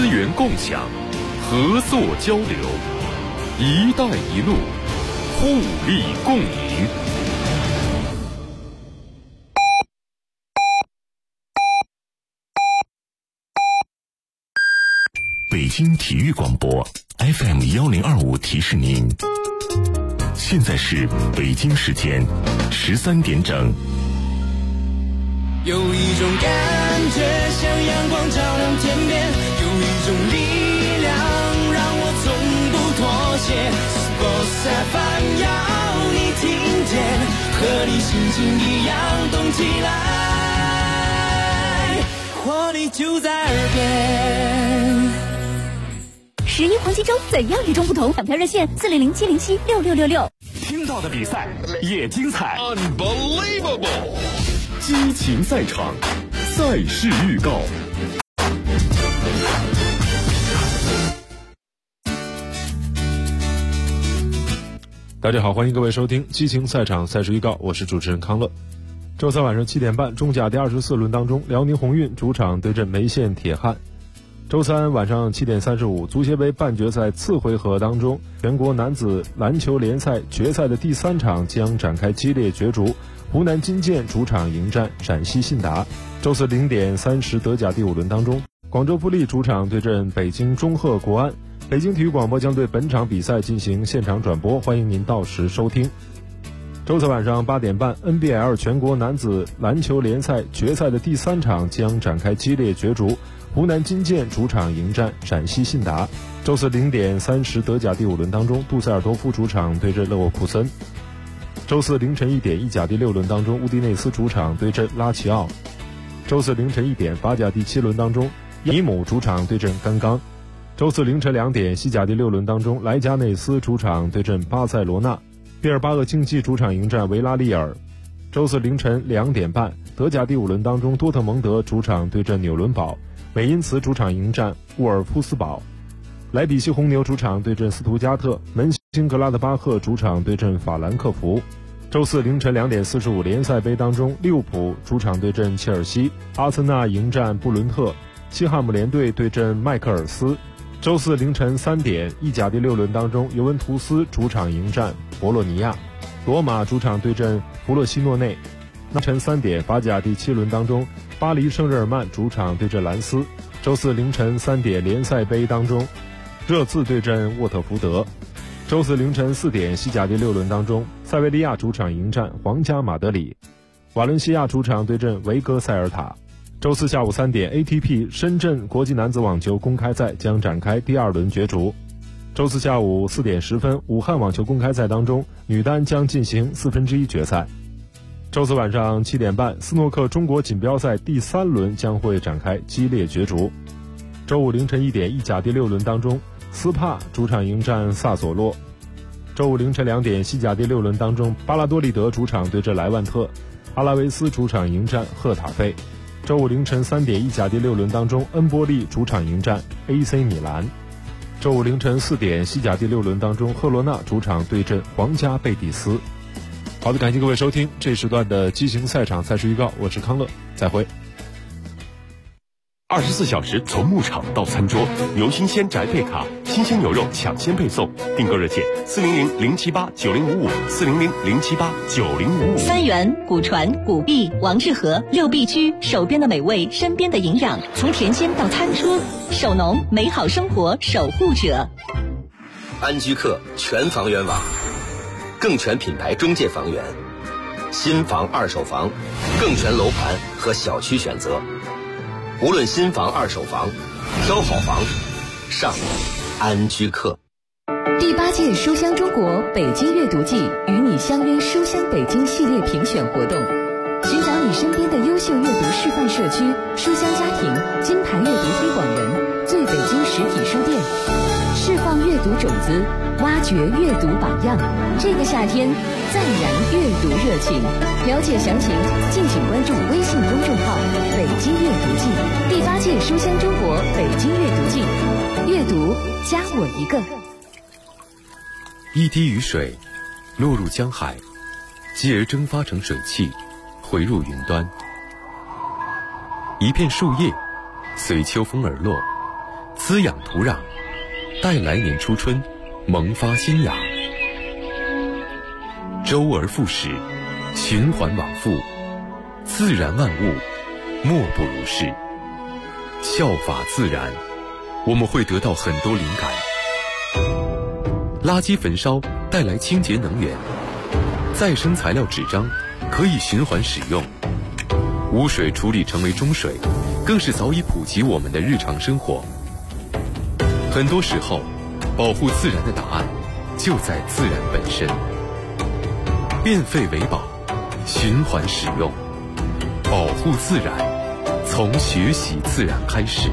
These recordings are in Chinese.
资源共享，合作交流，一带一路，互利共赢。 北京体育广播 FM1025 提示您，现在是北京时间13点整。 有一种感觉像阳光照亮天边，有一种力量让我从不妥协。Sports FM 要你听见，和你心情一样动起来，活力就在耳边。 11黄金周怎样与众不同？抢票热线400-707-6666。 听到的比赛也精彩 Unbelievable！ 激情赛场，赛事预告。 大家好，欢迎各位收听激情赛场赛事预告，我是主持人康乐。周三晚上7点半，中甲第24轮当中，辽宁宏运主场对阵梅县铁汉。周三晚上7点35，足协杯半决赛次回合当中，全国男子篮球联赛决赛的第3场将展开激烈角逐。湖南金健主场迎战陕西信达。周四0点30，德甲第5轮当中，广州富力主场对阵北京中赫国安。北京体育广播将对本场比赛进行现场转播，欢迎您到时收听。周四晚上8点半 ，NBL 全国男子篮球联赛决赛的第3场将展开激烈角逐。湖南金健主场迎战陕西信达。周四0点30，德甲第5轮当中，杜塞尔多夫主场对阵勒沃库森。周四凌晨1点，意甲第6轮当中，乌迪内斯主场对阵拉齐奥。周四凌晨1点，法甲第7轮当中，尼姆主场对阵甘刚。周四凌晨2点，西甲第6轮当中，莱加内斯主场对阵巴塞罗那。毕尔巴鄂竞技主场迎战维拉利尔。周四凌晨2点半，德甲第5轮当中，多特蒙德主场对阵纽伦堡。美因茨主场迎战沃尔夫斯堡。莱比锡红牛主场对阵斯图加特。门兴格拉德巴赫主场对阵法兰克福。周四凌晨2点45，联赛杯当中，利物浦主场对阵切尔西。阿森纳迎战布伦特。西汉姆联队对阵迈克尔斯。周四凌晨3点，意甲第6轮当中，尤文图斯主场迎战博洛尼亚。罗马主场对阵弗洛西诺内。凌晨3点，法甲第7轮当中，巴黎圣日耳曼主场对阵兰斯。周四凌晨3点，联赛杯当中，热刺对阵沃特福德。周四凌晨4点，西甲第6轮当中，塞维利亚主场迎战皇家马德里。瓦伦西亚主场对阵维戈塞尔塔。周四下午3点 ，ATP 深圳国际男子网球公开赛将展开第2轮角逐。周四下午4点10分，武汉网球公开赛当中，女单将进行1/4决赛。周四晚上7点半，斯诺克中国锦标赛第3轮将会展开激烈角逐。周五凌晨1点，意甲第6轮当中，斯帕主场迎战萨索洛。周五凌晨2点，西甲第6轮当中，巴拉多利德主场对阵莱万特。阿拉维斯主场迎战赫塔费。周五凌晨3点，意甲第6轮当中，恩波利主场迎战 AC 米兰。周五凌晨4点，西甲第6轮当中，赫罗纳主场对阵皇家贝蒂斯。好的，感谢各位收听这时段的激情赛场赛事预告，我是康乐，再会。 24小时从牧场到餐桌，牛新鲜宅配卡，新鲜牛肉抢先配送。订购热线400-078-9055，400-078-9055。 三元、古传、古壁、王致和6必居，手边的美味，身边的营养，从田间到餐桌，守农，美好生活守护者。 安居客全房源网，更全品牌中介房源，新房二手房，更全楼盘和小区选择。无论新房二手房，挑好房上安居客。 第8届书香中国北京阅读季与你相约书香北京系列评选活动，寻找你身边的优秀阅读示范社区、书香家庭、金牌阅读推广人、最北京实体书店，释放阅读种子，挖掘阅读榜样。这个夏天再燃阅读热情。了解详情，敬请关注微信公众号“北京阅读季”。第8届书香中国北京阅读季，阅读加我一个。 一滴雨水落入江海，继而蒸发成水汽，回入云端。一片树叶随秋风而落， 滋养土壤，带来年初春，萌发新芽。周而复始，循环往复，自然万物莫不如是。效法自然，我们会得到很多灵感。垃圾焚烧带来清洁能源，再生材料纸张可以循环使用，污水处理成为中水，更是早已普及我们的日常生活。很多时候，保护自然的答案就在自然本身。变废为宝，循环使用，保护自然，从学习自然开始。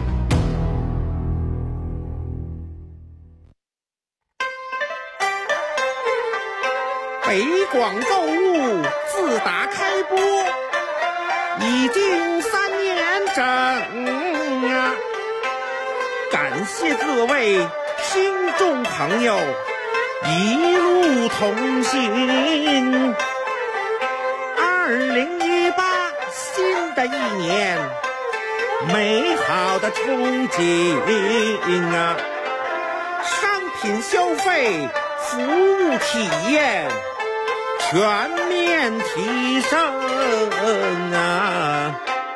北广购物自打开播已经3年整啊！感谢各位听众朋友一路同行。2018新的一年，美好的憧憬啊！商品消费、服务体验全面提升啊！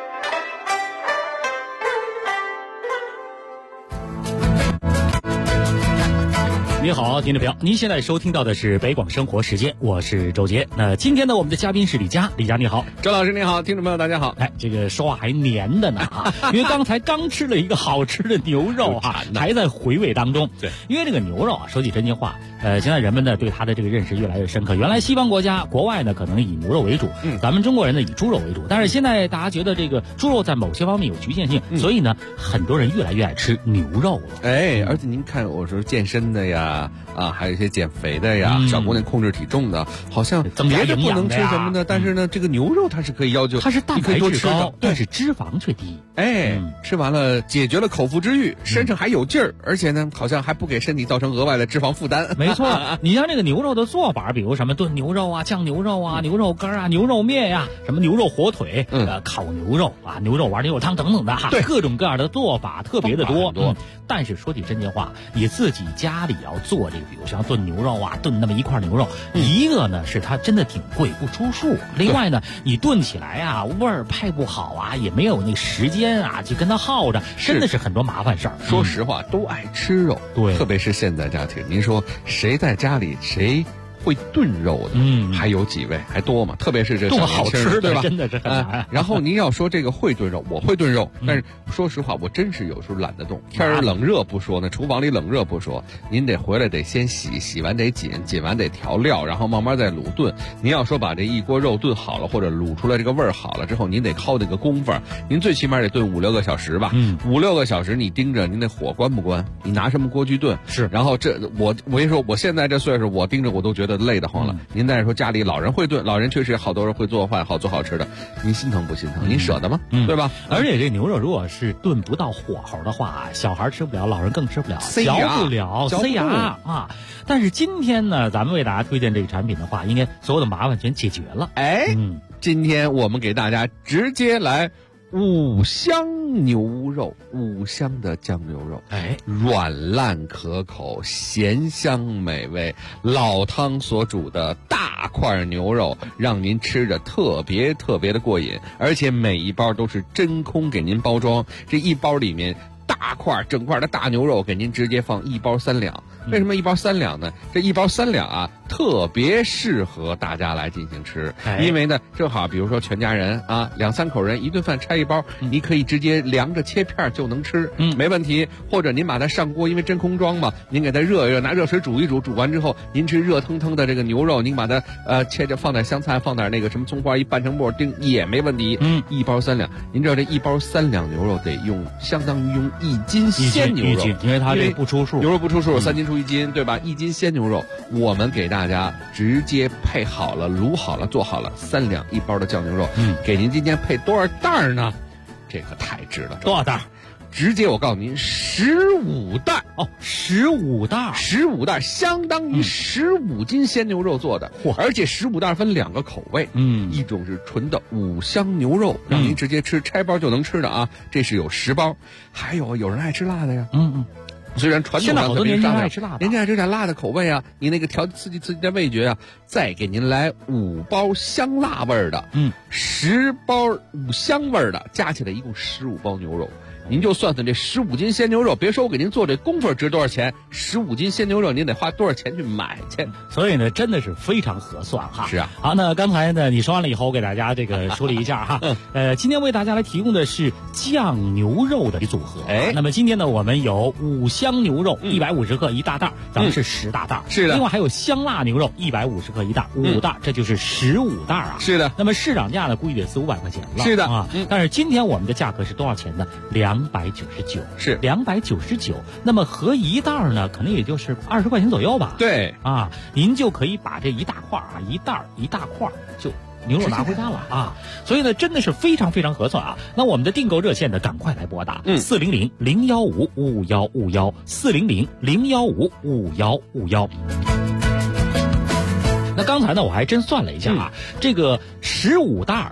你好，听众朋友，您现在收听到的是北广生活时间，我是周杰。那今天呢，我们的嘉宾是李佳，李佳你好， 周老师你好，听众朋友大家好。 哎，这个说话还黏的呢啊，因为刚吃了一个好吃的牛肉啊，还在回味当中。对，因为这个牛肉啊，说句真心话，现在人们呢对它的这个认识越来越深刻。原来西方国家、国外呢可能以牛肉为主，咱们中国人呢以猪肉为主，但是现在大家觉得这个猪肉在某些方面有局限性，所以呢很多人越来越爱吃牛肉了。 哎，而且您看，我说健身的呀，啊，还有一些减肥的呀，小姑娘控制体重的，好像别的不能吃什么的，但是呢，这个牛肉它是可以要求， 它是蛋白质高，但是脂肪却低。 哎，吃完了解决了口腹之欲，身上还有劲儿，而且呢，好像还不给身体造成额外的脂肪负担。 没错，你像这个牛肉的做法，比如什么炖牛肉啊、酱牛肉啊、牛肉干啊、牛肉面呀、什么牛肉火腿、烤牛肉啊、牛肉丸、牛肉汤等等的哈，各种各样的做法特别的多。但是说起真心话，你自己家里要做这个，比如像炖牛肉啊，炖那么一块牛肉，一个呢是它真的挺贵，不出数；另外呢，你炖起来啊，味儿配不好啊，也没有那时间啊，就跟它耗着，真的是很多麻烦事儿。 说实话，都爱吃肉，对，特别是现在家庭，您说谁在家里谁会炖肉的，还有几位，还多吗？特别是这炖好吃对吧？ 真的是很难。 然后您要说这个会炖肉，我会炖肉，但是说实话，我真是有时候懒得动。天儿冷热不说，那厨房里冷热不说，您得回来得先洗，洗完得紧，紧完得调料，然后慢慢再卤炖。您要说把这一锅肉炖好了，或者卤出来这个味儿好了之后，您得靠那个功夫，您最起码得炖5-6个小时吧。5-6个小时，你盯着您那火关不关？你拿什么锅去炖？是。然后我跟你说，我现在这岁数，我盯着我都觉得累得慌了。您再说家里老人会炖，老人确实好多人会做饭，好做好吃的，您心疼不心疼？您舍得吗？对吧？ 而且这牛肉如果是炖不到火候的话，小孩吃不了，老人更吃不了，嚼不了，塞牙啊。但是今天呢，咱们为大家推荐这个产品的话，应该所有的麻烦全解决了。 哎，今天我们给大家直接来五香牛肉，五香的酱牛肉，哎，软烂可口，咸香美味，老汤所煮的大块牛肉，让您吃着特别特别的过瘾，而且每一包都是真空给您包装，这一包里面大块整块的大牛肉给您直接放1包3两。为什么1包3两呢？这1包3两啊，特别适合大家来进行吃，因为呢，正好比如说全家人啊，2-3口人一顿饭拆1包，你可以直接凉着切片就能吃，没问题。或者您把它上锅，因为真空装嘛，您给它热一热，拿热水煮一煮，煮完之后您吃热腾腾的这个牛肉，您把它切着放点香菜，放点那个什么葱花一拌成末丁也没问题。1包3两，您知道这1包3两牛肉得相当于用1斤鲜牛肉， 因为它这不出数， 牛肉不出数，3斤出1斤，对吧？1斤鲜牛肉，我们给大家直接配好了、卤好了、做好了3两1包的酱牛肉，给您今天配多少袋呢？这可太值了！ 多少袋？ 直接我告诉您，15袋哦，15袋 ，15袋相当于15斤鲜牛肉做的，而且15袋分2个口味，一种是纯的五香牛肉，让您直接吃拆包就能吃的啊，这是有10包，还有人爱吃辣的呀，虽然传统上好多年轻人爱吃辣的， 人家爱吃点辣的口味啊，你那个刺激的味觉啊，再给您来5包香辣味的，10包五香味的，加起来一共15包牛肉。您就算算这15斤鲜牛肉，别说我给您做这功夫值多少钱，15斤鲜牛肉您得花多少钱去买去？ 所以呢，真的是非常合算哈。 是啊。 好，那刚才呢你说完了以后，我给大家这个梳理一下哈。今天为大家来提供的是酱牛肉的组合。那么今天呢，我们有五香牛肉150克1大袋，咱们是10大袋。 是的。 另外还有香辣牛肉150克1袋，5袋，这就是15袋啊。 是的。 那么市场价呢，估计得400-500块钱了。 是的啊。但是今天我们的价格是多少钱呢？299， 是 299。那么合一袋呢，可能也就是20块钱左右吧。 对啊，您就可以把这一大块啊，一大块就牛肉拿回家了啊。所以呢，真的是非常非常合算啊。那我们的订购热线呢，赶快来拨打400-015-5151，400-015-5151。那刚才呢，我还真算了一下啊，这个15袋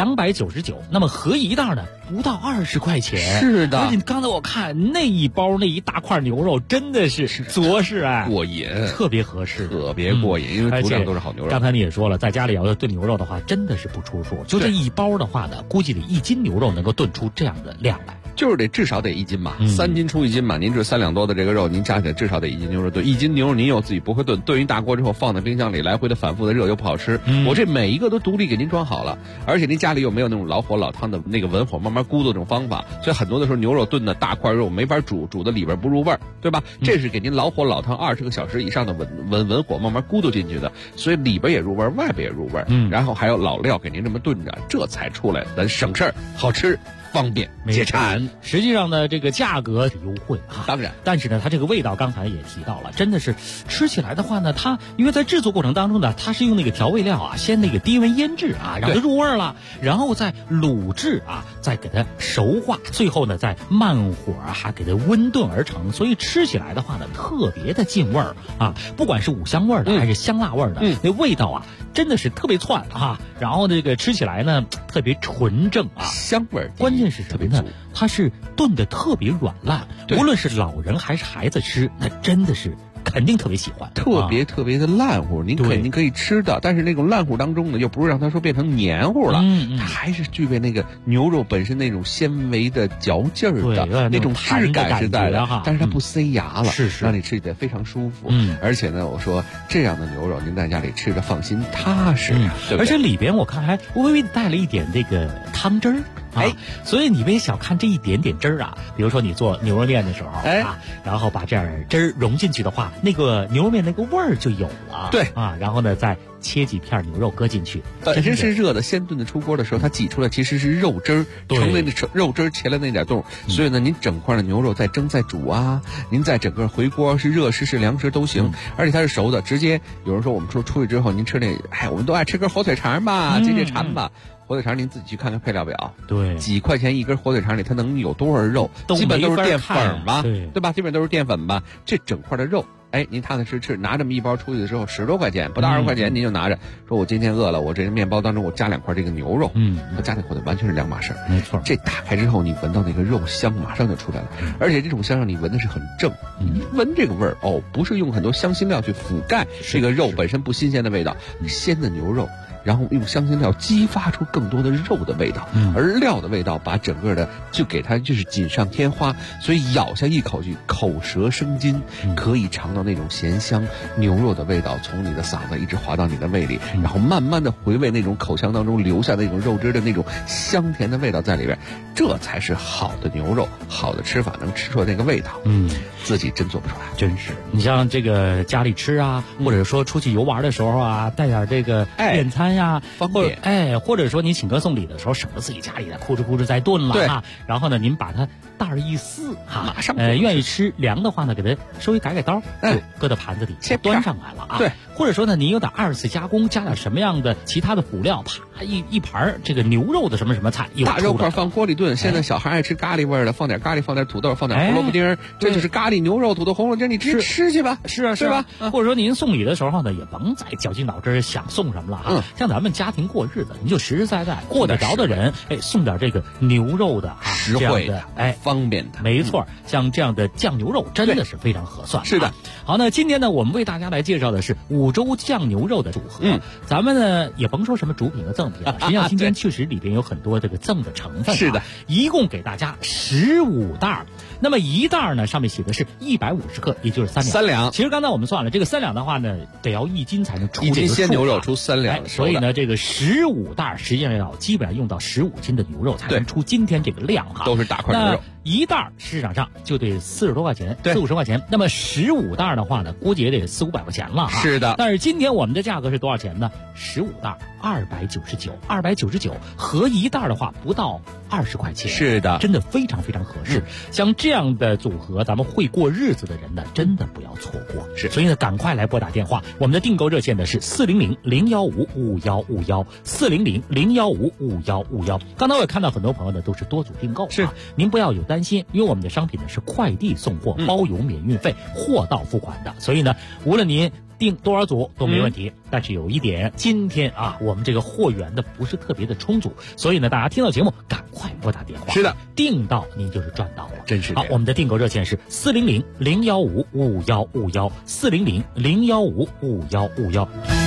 299，那么合一袋呢不到20块钱。 是的。 而且刚才我看那一包那一大块牛肉真的是着实哎， 过瘾， 特别合适， 特别过瘾，因为主料都是好牛肉。 刚才你也说了，在家里要炖牛肉的话，真的是不出数。就这一包的话呢，估计得1斤牛肉能够炖出这样的量来。 就是得至少得1斤嘛，3斤出1斤嘛。您这3两多的这个肉，您加起来至少得1斤牛肉炖。1斤牛肉您又自己不会炖，炖一大锅之后放在冰箱里，来回的反复的热又不好吃。我这每一个都独立给您装好了，而且您家里又没有那种老火老汤的那个文火慢慢咕嘟这种方法，所以很多的时候牛肉炖的大块肉没法煮的里边不入味儿，对吧？这是给您老火老汤20个小时以上的文火慢慢咕嘟进去的，所以里边也入味儿，外边也入味儿。然后还有老料给您这么炖着，这才出来咱省事儿，好吃。方便解馋， 实际上呢，这个价格是优惠啊， 当然， 但是呢，它这个味道刚才也提到了，真的是吃起来的话呢，它因为在制作过程当中呢，它是用那个调味料啊，先那个低温腌制啊，让它入味了，然后再卤制啊，再给它熟化，最后呢再慢火啊，还给它温炖而成，所以吃起来的话呢，特别的进味儿啊，不管是五香味的还是香辣味的，那味道啊，真的是特别窜啊，然后这个吃起来呢，特别纯正啊， 香味儿， 关键是什么呢？它是炖的特别软烂，无论是老人还是孩子吃，那真的是肯定特别喜欢， 特别的烂乎，您肯定可以吃的，但是那种烂乎当中呢，又不是让它说变成黏糊了，它还是具备那个牛肉本身那种纤维的嚼劲儿的那种质感是在的，但是它不塞牙了， 是让你吃起来非常舒服。而且呢，我说这样的牛肉您在家里吃着放心踏实， 而且里边我看还微微带了一点这个汤汁儿。所以你别小看这一点点汁儿啊，比如说你做牛肉面的时候啊，然后把这样汁儿融进去的话，那个牛肉面那个味儿就有了。 对啊，然后呢再切几片牛肉搁进去， 本身是热的，先炖的出锅的时候，它挤出来其实是肉汁儿，成那肉汁儿切了那点洞，所以呢，您整块的牛肉再蒸再煮啊，您再整个回锅是热食是凉食都行，而且它是熟的，直接有人说我们说出去之后您吃那，我们都爱吃根火腿肠吧，解馋吧。火腿肠您自己去看看配料表， 对， 几块钱一根火腿肠里它能有多少肉？基本都是淀粉吧，对吧？基本都是淀粉吧。这整块的肉，您踏踏实吃，拿这么一包出去的时候10多块钱，不到20块钱，您就拿着，说我今天饿了，我这面包当中我加2块这个牛肉，和加那火腿完全是两码事儿。 没错， 这打开之后，你闻到那个肉香马上就出来了，而且这种香让你闻的是很正，闻这个味儿不是用很多香辛料去覆盖这个肉本身不新鲜的味道，鲜的牛肉。然后用香辛料激发出更多的肉的味道，而料的味道把整个的就给它就是锦上添花，所以咬下一口去，口舌生津，可以尝到那种咸香牛肉的味道从你的嗓子一直滑到你的胃里，然后慢慢的回味那种口腔当中留下那种肉汁的那种香甜的味道在里边，这才是好的牛肉，好的吃法能吃出来那个味道。自己真做不出来， 真是。你像这个家里吃啊，或者说出去游玩的时候啊，带点这个便餐呀， 方便。 或者说您请客送礼的时候，省得自己家里的哭哧在炖了啊。然后呢，您把它袋儿一撕马上愿意吃凉的话呢，给它稍微改刀，搁到盘子里端上来了啊。 对， 或者说呢，您有点二次加工，加点什么样的其他的辅料，啪一盘这个牛肉的什么什么菜， 大肉块放锅里炖。现在小孩爱吃咖喱味儿的，放点咖喱，放点土豆，放点胡萝卜丁，这就是咖喱牛肉、土豆、红萝卜丁，你直接吃去吧。 是啊，是吧？或者说您送礼的时候呢，也甭再绞尽脑汁想送什么了啊。像咱们家庭过日子，你就实实在在过得着的人，送点这个牛肉的实惠的，方便的。 没错，像这样的酱牛肉真的是非常合算。 是的。 好，那今天呢，我们为大家来介绍的是五洲酱牛肉的组合。咱们呢也甭说什么主品和赠品了，实际上今天确实里边有很多这个赠的成分。 是的， 一共给大家15袋。那么一袋呢，上面写的是150克，也就是3两。其实刚才我们算了，这个3两的话呢，得要1斤才能出 1斤鲜牛肉出3两， 所以呢，这个15袋实际上要基本上用到15斤的牛肉才能出今天这个量哈。 都是大块牛肉。 一袋市场上就得40多块钱，40-50块钱。那么15袋的话呢，估计也得400-500块钱了哈。 是的。 但是今天我们的价格是多少钱呢？15袋299，299合一袋的话不到20块钱。 是的， 真的非常非常合适。像这样的组合，咱们会过日子的人呢，真的不要错过。 是， 所以呢，赶快来拨打电话。我们的订购热线呢是400-015-5151，400-015-5151。刚才我也看到很多朋友呢都是多组订购。 是， 您不要有担心，因为我们的商品呢是快递送货，包邮免运费，货到付款的。所以呢，无论您订多少组都没问题。但是有一点，今天啊，我们这个货源的不是特别的充足，所以呢，大家听到节目赶快拨打电话。 是的， 订到您就是赚到了， 真是。 好，我们的订购热线是400-015-5151，400-015-5151。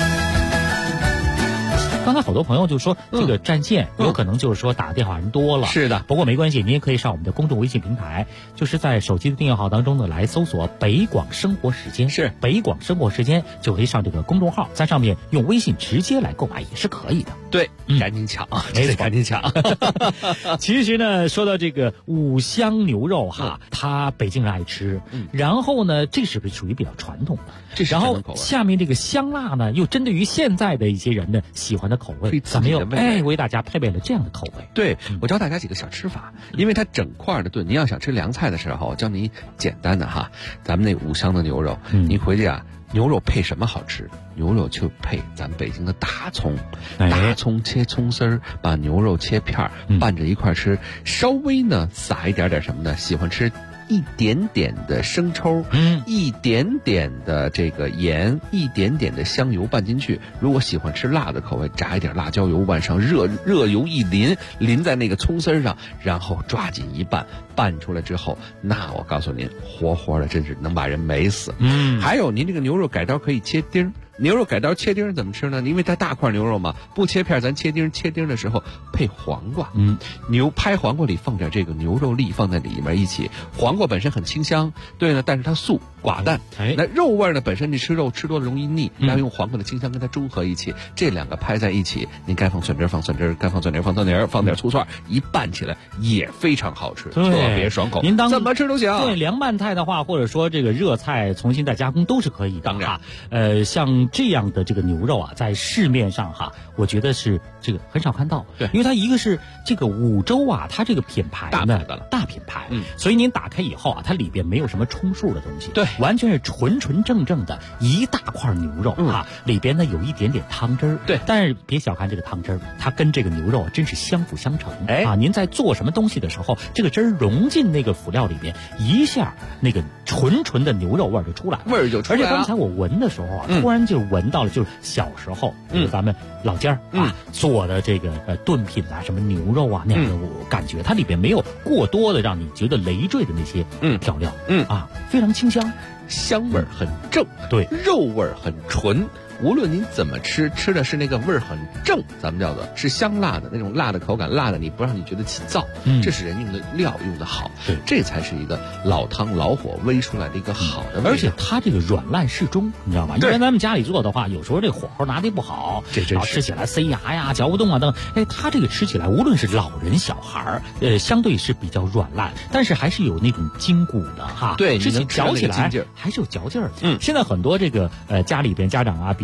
刚才好多朋友就说这个占线，有可能就是说打电话人多了。 是的， 不过没关系，您也可以上我们的公众微信平台，就是在手机的订阅号当中呢来搜索北广生活时间， 是北广生活时间，就可以上这个公众号，在上面用微信直接来购买也是可以的。 对，赶紧抢啊！ 没错， 赶紧抢。 其实呢，说到这个五香牛肉哈，它北京人爱吃，然后呢，这是属于比较传统的。然后下面这个香辣呢，又针对于现在的一些人呢喜欢的口味，咱们又为大家配备了这样的口味。 对，我教大家几个小吃法，因为它整块的炖，您要想吃凉菜的时候，教您简单的哈，咱们那五香的牛肉，您回去啊，牛肉配什么好吃？牛肉就配咱们北京的大葱，大葱切葱丝儿，把牛肉切片拌着一块吃，稍微呢撒一点什么呢？喜欢吃一点点的生抽，一点点的这个盐，一点点的香油拌进去。如果喜欢吃辣的口味，炸一点辣椒油，往上热油一淋在那个葱丝上，然后抓紧一拌，拌出来之后，那我告诉您，活活的真是能把人美死。还有您这个牛肉改刀可以切丁。牛肉改刀切丁怎么吃呢？因为它大块牛肉嘛，不切片，咱切丁的时候配黄瓜，拍黄瓜里放点这个牛肉粒放在里面一起，黄瓜本身很清香，对呢，但是它素寡淡，那肉味呢本身你吃肉吃多了容易腻，然后用黄瓜的清香跟它中和一起，这两个拍在一起，您该放蒜汁放蒜汁，该放蒜泥放蒜泥，放点醋蒜，一拌起来也非常好吃，特别爽口。 您怎么吃都行。 对，凉拌菜的话，或者说这个热菜重新再加工都是可以的。 当然， 像这样的这个牛肉啊，在市面上哈，我觉得是这个很少看到。 对， 因为它一个是这个五洲啊，它这个品牌呢大品牌，所以您打开以后啊，它里边没有什么充数的东西， 对， 完全是纯正的一大块牛肉啊，里边呢有一点点汤汁儿， 对， 但是别小看这个汤汁儿，它跟这个牛肉真是相辅相成。您在做什么东西的时候，这个汁儿融进那个辅料里边，一下那个纯的牛肉味儿就出来了， 味儿就出来了。 而且刚才我闻的时候啊，突然就闻到了，就是小时候，咱们老家做的这个炖品啊，什么牛肉啊那样的，我感觉它里边没有过多的让你觉得累赘的那些调料，非常清香， 香味儿很正， 对， 肉味儿很纯。无论您怎么吃的是那个味儿很正，咱们叫做是香辣的那种辣的口感，辣的你不让你觉得起燥，这是人用的料用的好，这才是一个老汤老火煨出来的一个好的味道。 而且它这个软烂适中，你知道吗？一般咱们家里做的话，有时候这火候拿的不好， 这真是吃起来塞牙呀、嚼不动啊等。它这个吃起来，无论是老人小孩相对是比较软烂，但是还是有那种筋骨的哈。 对， 嚼起来还是有嚼劲儿的。现在很多这个家里边家长啊，比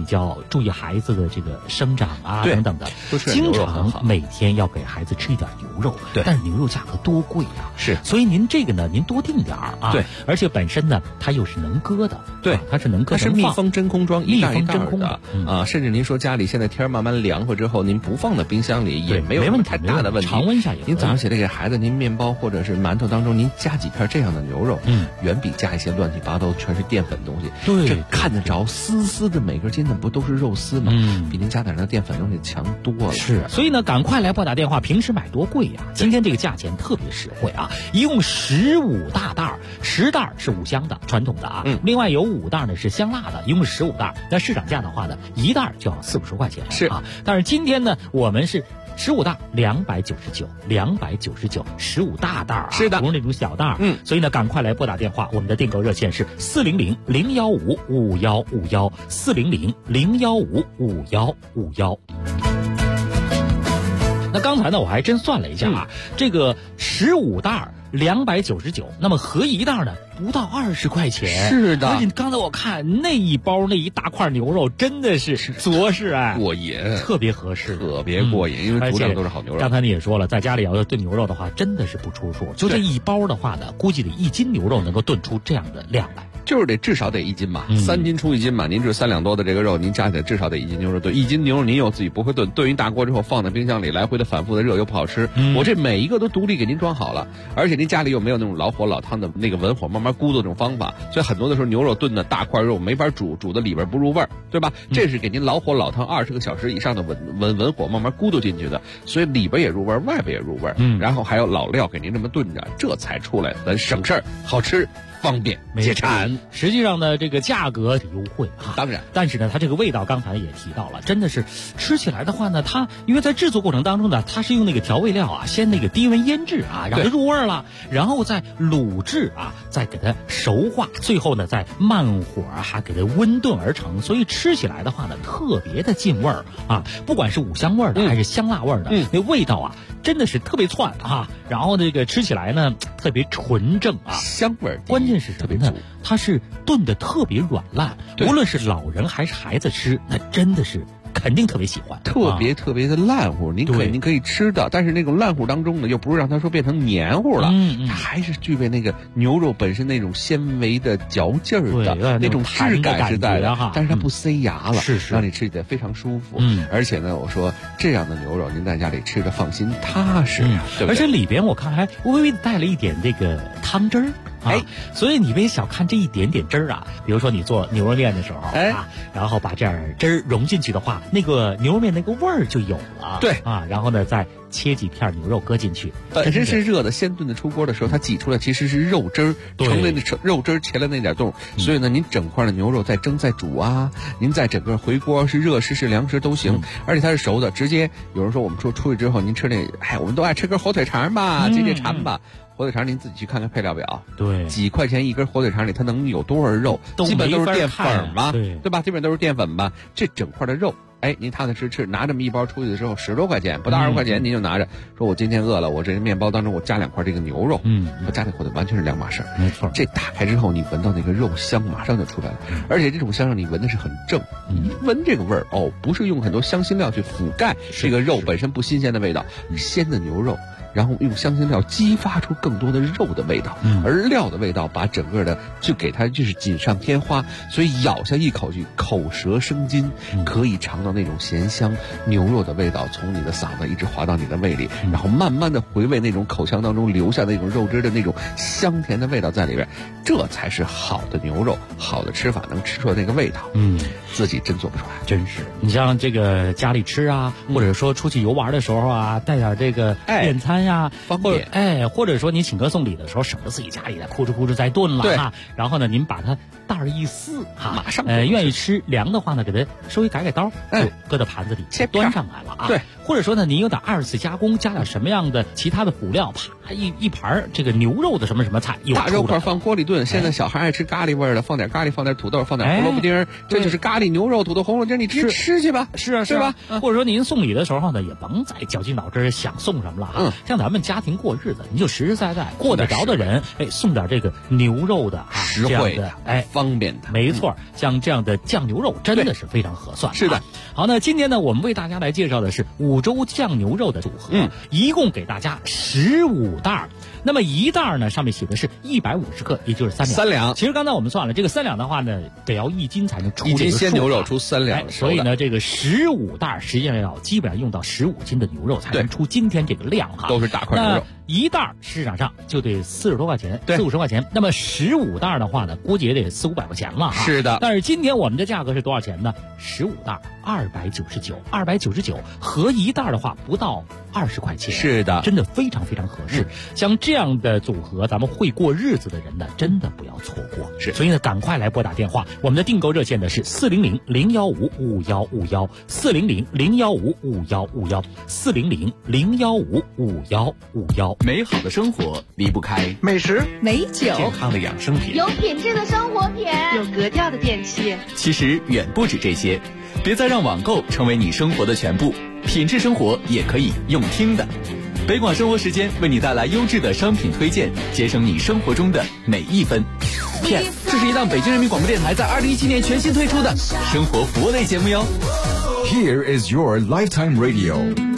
比较注意孩子的这个生长啊等等的，经常每天要给孩子吃一点牛肉。 对， 但是牛肉价格多贵啊！ 是， 所以您这个呢，您多订点儿啊。 对， 而且本身呢，它又是能搁的。 对， 它是能搁， 它是密封真空装， 密封真空的啊。甚至您说家里现在天慢慢凉快之后，您不放在冰箱里也没有什么太大的问题， 常温下也。 您早上起来给孩子，您面包或者是馒头当中您加几片这样的牛肉，远比加一些乱七八糟全是淀粉的东西， 对， 这看得着丝丝的每根筋的不都是肉丝吗？比您加点那淀粉东西强多了。 是，所以呢，赶快来拨打电话。平时买多贵呀，今天这个价钱特别实惠啊！一共15大袋，10袋是五香的传统的啊，另外有5袋呢是香辣的，一共15袋。那市场价的话呢，1袋就要40-50块钱是啊。但是今天呢，我们是15袋299，299，15大袋啊， 是的， 不是那种小袋。所以呢，赶快来拨打电话，我们的订购热线是400-015-5151，400-015-5151。那刚才呢，我还真算了一下啊，这个15袋299，那么合一袋呢不到20块钱。 是的， 而且刚才我看那一包那一大块牛肉真的是着实哎， 过瘾， 特别合适， 特别过瘾，因为主料都是好牛肉。 刚才你也说了，在家里要炖牛肉的话，真的是不出数，就这一包的话呢，估计得1斤牛肉能够炖出这样的量来。 就是得至少得1斤嘛，3斤出1斤嘛。您这3两多的这个肉，您加起来至少得1斤牛肉炖。1斤牛肉您又自己不会炖，炖一大锅之后放在冰箱里，来回的反复的热又不好吃。我这每一个都独立给您装好了，而且您家里又没有那种老火老汤的那个文火慢慢咕嘟这种方法，所以很多的时候牛肉炖的大块肉没法煮的里边不入味儿，对吧？这是给您老火老汤20个小时以上的文火慢慢咕嘟进去的，所以里边也入味儿，外边也入味儿。然后还有老料给您这么炖着，这才出来咱省事儿，好吃。方便解馋， 实际上呢，这个价格优惠啊， 当然， 但是呢，它这个味道刚才也提到了，真的是吃起来的话呢，它因为在制作过程当中呢，它是用那个调味料啊，先那个低温腌制啊，让它入味了，然后再卤制啊，再给它熟化，最后呢再慢火还给它温炖而成，所以吃起来的话呢，特别的进味儿啊，不管是五香味的还是香辣味的，那味道啊，真的是特别窜啊，然后这个吃起来呢，特别纯正啊， 香味儿， 关键是什么呢？它是炖的特别软烂，无论是老人还是孩子吃，那真的是肯定特别喜欢， 特别的烂乎，您可以吃的，但是那种烂乎当中呢，又不是让它说变成黏糊了，它还是具备那个牛肉本身那种纤维的嚼劲儿的那种质感是在的，但是它不塞牙了，让你吃起来非常舒服。而且呢，我说这样的牛肉您在家里吃着放心踏实，对不对？ 而且里边我看还微微带了一点这个汤汁儿。所以你别小看这一点点汁儿啊，比如说你做牛肉面的时候啊，然后把这点汁儿融进去的话，那个牛肉面那个味儿就有了。 对啊，然后呢再切几片牛肉搁进去， 本身是热的，先炖的出锅的时候，它挤出来其实是肉汁儿，成了那肉汁儿切了那点洞，所以呢，您整块的牛肉再蒸再煮啊，您再整个回锅是热食是凉食都行，而且它是熟的，直接有人说我们说出去之后您吃那，我们都爱吃根火腿肠吧，解馋吧。火腿肠您自己去看看配料表， 对， 几块钱一根火腿肠里它能有多少肉？基本都是淀粉嘛，对吧？基本都是淀粉吧。这整块的肉，您踏踏实吃，拿这么一包出去的时候10多块钱，不到20块钱，您就拿着，说我今天饿了，我这面包当中我加2块这个牛肉，不加那火腿完全是两码事儿。 没错， 这打开之后，你闻到那个肉香马上就出来了，而且这种香让你闻的是很正，你闻这个味儿不是用很多香辛料去覆盖这个肉本身不新鲜的味道，鲜的牛肉。然后用香辛料激发出更多的肉的味道，而料的味道把整个的就给它就是锦上添花，所以咬下一口去，口舌生津，可以尝到那种咸香牛肉的味道从你的嗓子一直滑到你的胃里，然后慢慢的回味那种口腔当中留下那种肉汁的那种香甜的味道在里边，这才是好的牛肉，好的吃法能吃出来那个味道。自己真做不出来， 真是。你像这个家里吃啊，或者说出去游玩的时候啊，带点这个便餐呀， 方便。 或者说您请客送礼的时候，省得自己家里的哭哧再炖了哈。然后呢，您把它袋儿一撕哈， 马上愿意吃凉的话呢，给它稍微改刀，就搁到盘子里，端上来了啊。 对， 或者说呢，您有点2次加工，加点什么样的其他的辅料，啪一盘这个牛肉的什么什么菜， 大肉块放锅里炖。现在小孩爱吃咖喱味的，放点咖喱，放点土豆，放点胡萝卜丁，这就是咖喱牛肉、土豆、红萝卜丁，你直接吃去吧。 是啊， 对吧？ 或者说您送礼的时候呢，也甭再绞尽脑汁想送什么了像咱们家庭过日子，你就实实在在过得着的人，送点这个牛肉的实惠的，方便的。 没错，像这样的酱牛肉真的是非常合算。 是的。 好，那今天呢，我们为大家来介绍的是五洲酱牛肉的组合，一共给大家15袋。那么一袋呢，上面写的是150克，也就是3两。其实刚才我们算了，这个3两的话呢，得要1斤才能出1 斤鲜牛肉出3两， 所以呢，这个15袋实际上要基本上用到15斤的牛肉才能出今天这个量哈。 都是大块牛肉。 一袋市场上就得40多块钱，40-50块钱。那么15袋的话呢，估计也得400-500块钱了哈。 是的。 但是今天我们的价格是多少钱呢？15袋299，299合一袋的话不到20块钱。 是的， 真的非常非常合适。像这样的组合，咱们会过日子的人呢，真的不要错过。 是， 所以呢，赶快来拨打电话。我们的订购热线呢是400-015-5151，400-015-5151，400-015-5151。 美好的生活离不开美食、 美酒、 健康的养生品、 有品质的生活品、有格调的电器。 其实远不止这些，别再让网购成为你生活的全部，品质生活也可以用听的。北广生活时间为你带来优质的商品推荐，节省你生活中的每一分。Yes， 这是一档北京人民广播电台在2017年全新推出的生活服务类节目哟。 Here is your lifetime radio。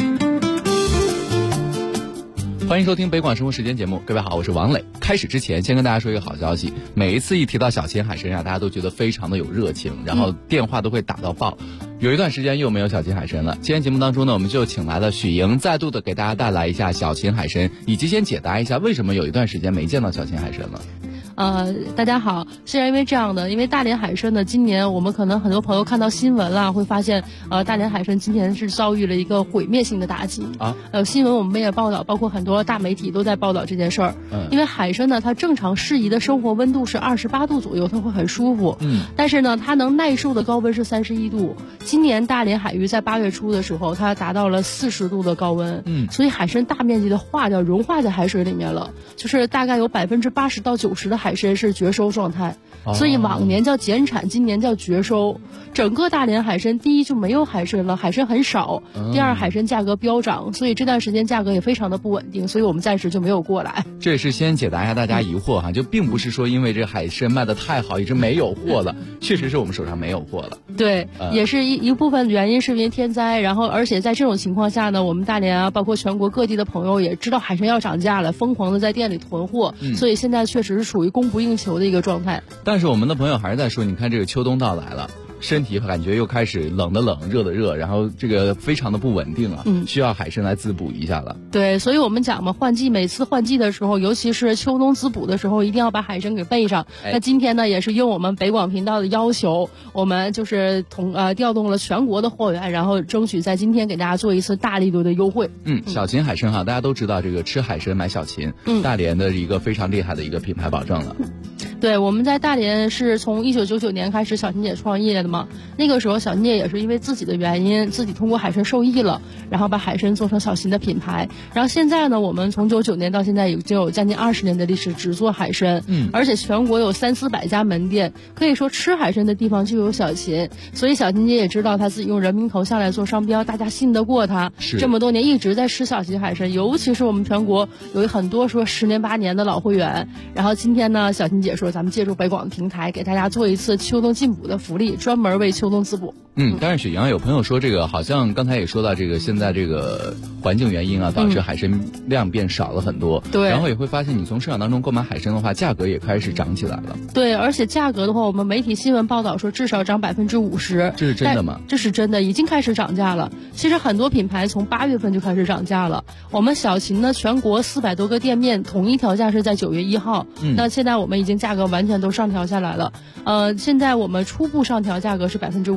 欢迎收听北广生活时间节目，各位好，我是王磊。开始之前，先跟大家说一个好消息，每一次一提到小秦海参大家都觉得非常的有热情，然后电话都会打到爆。有一段时间又没有小秦海参了，今天节目当中呢，我们就请来了许莹，再度的给大家带来一下小秦海参，以及先解答一下为什么有一段时间没见到小秦海参了。 大家好，是因为这样的，因为大连海参呢，今年我们可能很多朋友看到新闻啦，会发现大连海参今年是遭遇了一个毁灭性的打击啊。新闻我们也报道，包括很多大媒体都在报道这件事儿。因为海参呢，它正常适宜的生活温度是28度左右，它会很舒服。但是呢，它能耐受的高温是31度。今年大连海域在8月初的时候，它达到了40度的高温。所以海参大面积的融化在海水里面了，就是大概有80%到90%的海参是绝收状态，所以往年叫减产，今年叫绝收。整个大连海参，第一就没有海参了，海参很少；第二，海参价格飙涨，所以这段时间价格也非常的不稳定，所以我们暂时就没有过来。 这也是先解答一下大家疑惑哈，就并不是说因为这海参卖的太好，一直没有货了，确实是我们手上没有货了。 对，也是一部分原因是因为天灾，然后而且在这种情况下呢，我们大连啊，包括全国各地的朋友也知道海参要涨价了，疯狂的在店里囤货，所以现在确实是属于供不应求的一个状态。 但是我们的朋友还是在说，你看这个秋冬到来了，身体感觉又开始冷的冷，热的热，然后这个非常的不稳定啊，需要海参来滋补一下了。 对，所以我们讲嘛，每次换季的时候，尤其是秋冬滋补的时候，一定要把海参给备上。那今天呢，也是应我们北广频道的要求，我们就是调动了全国的货源，然后争取在今天给大家做一次大力度的优惠。 小秦海参哈，大家都知道这个吃海参买小秦，大连的一个非常厉害的一个品牌保证了。 对，我们在大连是从1999年开始小秦姐创业的嘛，那个时候小秦姐也是因为自己的原因，自己通过海参受益了，然后把海参做成小秦的品牌。然后现在呢，我们从99年到现在已经有将近20年的历史，只做海参，而且全国有300-400家门店，可以说吃海参的地方就有小秦。所以小秦姐也知道她自己用人民头像来做商标，大家信得过她，这么多年一直在吃小秦海参，尤其是我们全国有很多说10年8年的老会员。然后今天呢，小秦姐说咱们借助北广的平台，给大家做一次秋冬进补的福利，专门为秋冬滋补。 但是雪阳有朋友说，这个好像刚才也说到，这个现在这个环境原因啊，导致海参量变少了很多。对，然后也会发现你从市场当中购买海参的话，价格也开始涨起来了。 对，而且价格的话，我们媒体新闻报道说至少涨50%。 这是真的吗？ 这是真的，已经开始涨价了。其实很多品牌从8月份就开始涨价了。我们小秦呢，全国400多个店面统一调价是在9月1号。那现在我们已经价格完全都上调下来了。现在我们初步上调价格是50%，但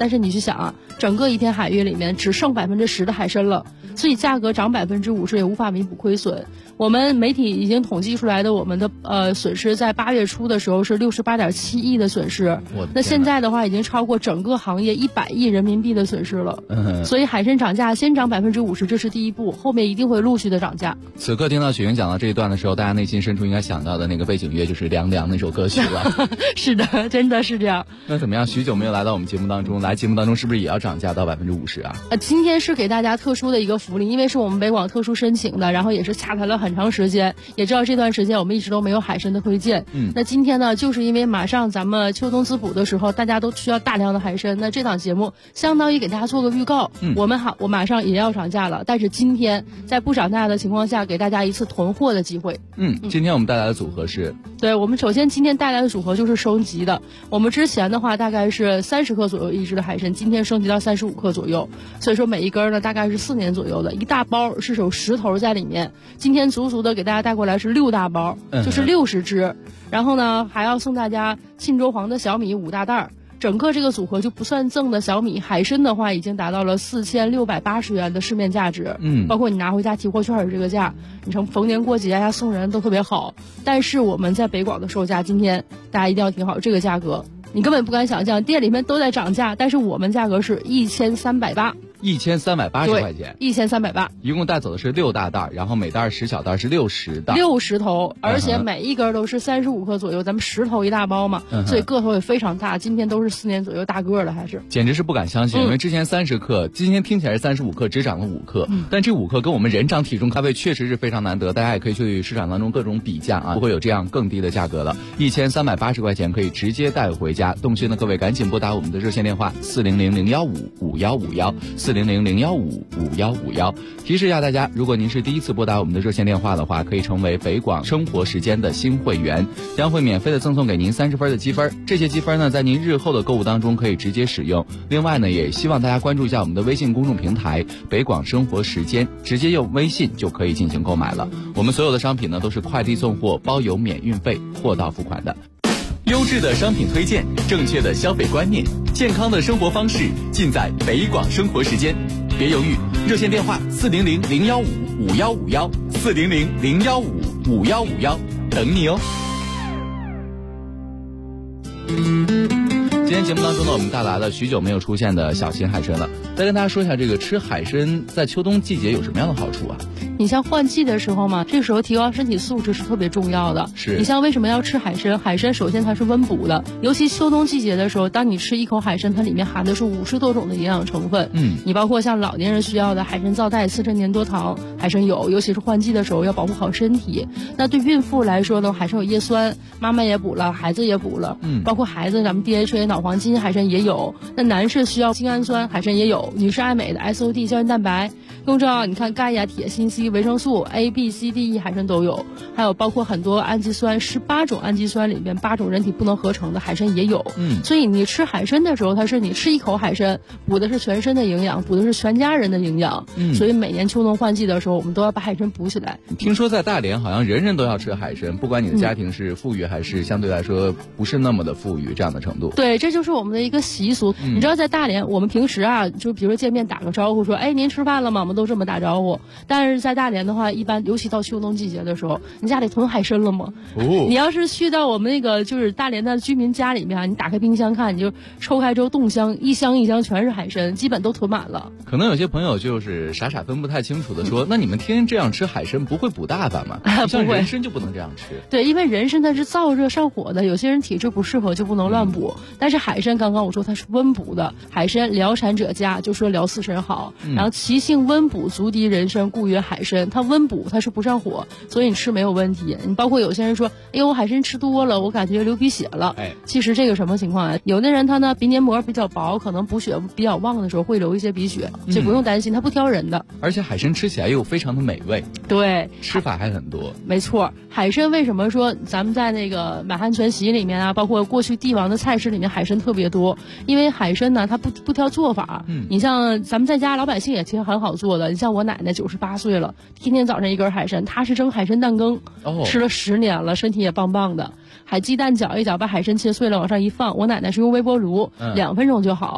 但是你去想啊，整个一片海域里面只剩10%的海参了，所以价格涨50%也无法弥补亏损。我们媒体已经统计出来的，我们的损失在8月初的时候是68.7亿的损失，那现在的话已经超过整个行业100亿人民币的损失了。所以海参涨价先涨50%，这是第一步，后面一定会陆续的涨价。 此刻听到雪云讲到这一段的时候，大家内心深处应该想到的那个背景乐就是《凉凉》那首歌曲了。 是的，真的是这样。 那怎么样？许久没有来到我们节目当中，来节目当中是不是也要涨价到50%啊？ 今天是给大家特殊的一个福利，因为是我们北广特殊申请的，然后也是洽谈了很长时间，也知道这段时间我们一直都没有海参的推荐。那今天呢，就是因为马上咱们秋冬滋补的时候，大家都需要大量的海参，那这档节目相当于给大家做个预告。我马上也要涨价了，但是今天在不涨价的情况下，给大家一次囤货的机会。 今天我们带来的组合是， 对，我们首先今天带来的组合就是升级的。我们之前的话大概是30克左右一只的海参，今天升级到35克左右，所以说每一根呢大概是4年左右的，一大包是有10头在里面。今天足足的给大家带过来是6大包，就是60只。然后呢，还要送大家沁州黄的小米5大袋。整个这个组合就不算赠的小米，海参的话已经达到了4680元的市面价值，包括你拿回家提货券这个价，你从逢年过节呀送人都特别好。但是我们在北广的售价，今天大家一定要听好这个价格，你根本不敢想象，店里面都在涨价，但是我们价格是1380。 1380块钱 ，1380， 一共带走的是6大袋，然后每袋10小袋是60袋 ，60头，而且每一根都是35克左右，咱们10头一大包嘛，所以个头也非常大。今天都是4年左右大个了，还是简直是不敢相信，因为之前30克，今天听起来是35克，只涨了5克，但这5克跟我们人长体重咖位确实是非常难得，大家也可以去市场当中各种比价啊，不会有这样更低的价格了，1380块钱可以直接带回家。动心的各位赶紧拨打我们的热线电话400-015-5151，400-015-5151。提示一下大家，如果您是第一次拨打我们的热线电话的话，可以成为北广生活时间的新会员，将会免费的赠送给您30分的积分。这些积分呢，在您日后的购物当中可以直接使用。另外呢，也希望大家关注一下我们的微信公众平台北广生活时间，直接用微信就可以进行购买了。我们所有的商品呢，都是快递送货，包邮免运费，货到付款的。优质的商品推荐，正确的消费观念，健康的生活方式，尽在北广生活时间。别犹豫，热线电话400-015-5151，400-015-5151，等你哦。今天节目当中呢，我们带来了许久没有出现的小型海参了。再跟大家说一下，这个吃海参在秋冬季节有什么样的好处啊？ 你像换季的时候嘛，这个时候提高身体素质是特别重要的。 是你像为什么要吃海参？海参首先它是温补的，尤其秋冬季节的时候，当你吃一口海参，它里面含的是50多种的营养成分。你包括像老年人需要的海参皂苷、刺身粘多糖，海参有，尤其是换季的时候要保护好身体。那对孕妇来说呢，海参有叶酸，妈妈也补了，孩子也补了。包括孩子咱们 DHA 脑黄金海参也有。那男士需要精氨酸，海参也有。女士爱美的 SOD 胶原蛋白。用这你看钙呀、铁、锌、硒、维生素 A、B、C、D、E 海参都有，还有包括很多氨基酸，18种氨基酸里面8种人体不能合成的海参也有。所以你吃海参的时候，它是你吃一口海参，补的是全身的营养，补的是全家人的营养。所以每年秋冬换季的时候，我们都要把海参补起来。 听说在大连好像人人都要吃海参，不管你的家庭是富裕还是相对来说不是那么的富裕这样的程度。 对，这就是我们的一个习俗。你知道在大连，我们平时啊，就比如说见面打个招呼说，哎，您吃饭了吗？我们都这么打招呼。但是在大连的话，一般尤其到秋冬季节的时候，你家里囤海参了吗？你要是去到我们那个就是大连的居民家里面，你打开冰箱看，你就抽开之后冻箱，一箱一箱全是海参，基本都囤满了。 可能有些朋友就是傻傻分不太清楚的说，那你们天天这样吃海参不会补大发吗？像人参就不能这样吃。 对，因为人参它是燥热上火的，有些人体质不适合就不能乱补。但是海参刚刚我说它是温补的，海参疗产者佳，就说疗四神好。然后其性温补，足敌人参，故曰海参。它温补，它是不上火，所以你吃没有问题。你包括有些人说，哎呦，我海参吃多了，我感觉流鼻血了。其实这个什么情况啊？有的人他呢鼻黏膜比较薄，可能补血比较旺的时候会流一些鼻血，这不用担心，它不挑人的。 而且海参吃起来又非常的美味。 对， 吃法还很多。 没错，海参为什么说咱们在那个满汉全席里面啊，包括过去帝王的菜式里面海参特别多？因为海参呢，它不挑做法。你像咱们在家老百姓也其实很好做的。你像我奶奶98岁了，天天早上一根海参，她是蒸海参蛋羹，吃了10年了，身体也棒棒的。海鸡蛋搅一搅，把海参切碎了往上一放，我奶奶是用微波炉，2分钟就好。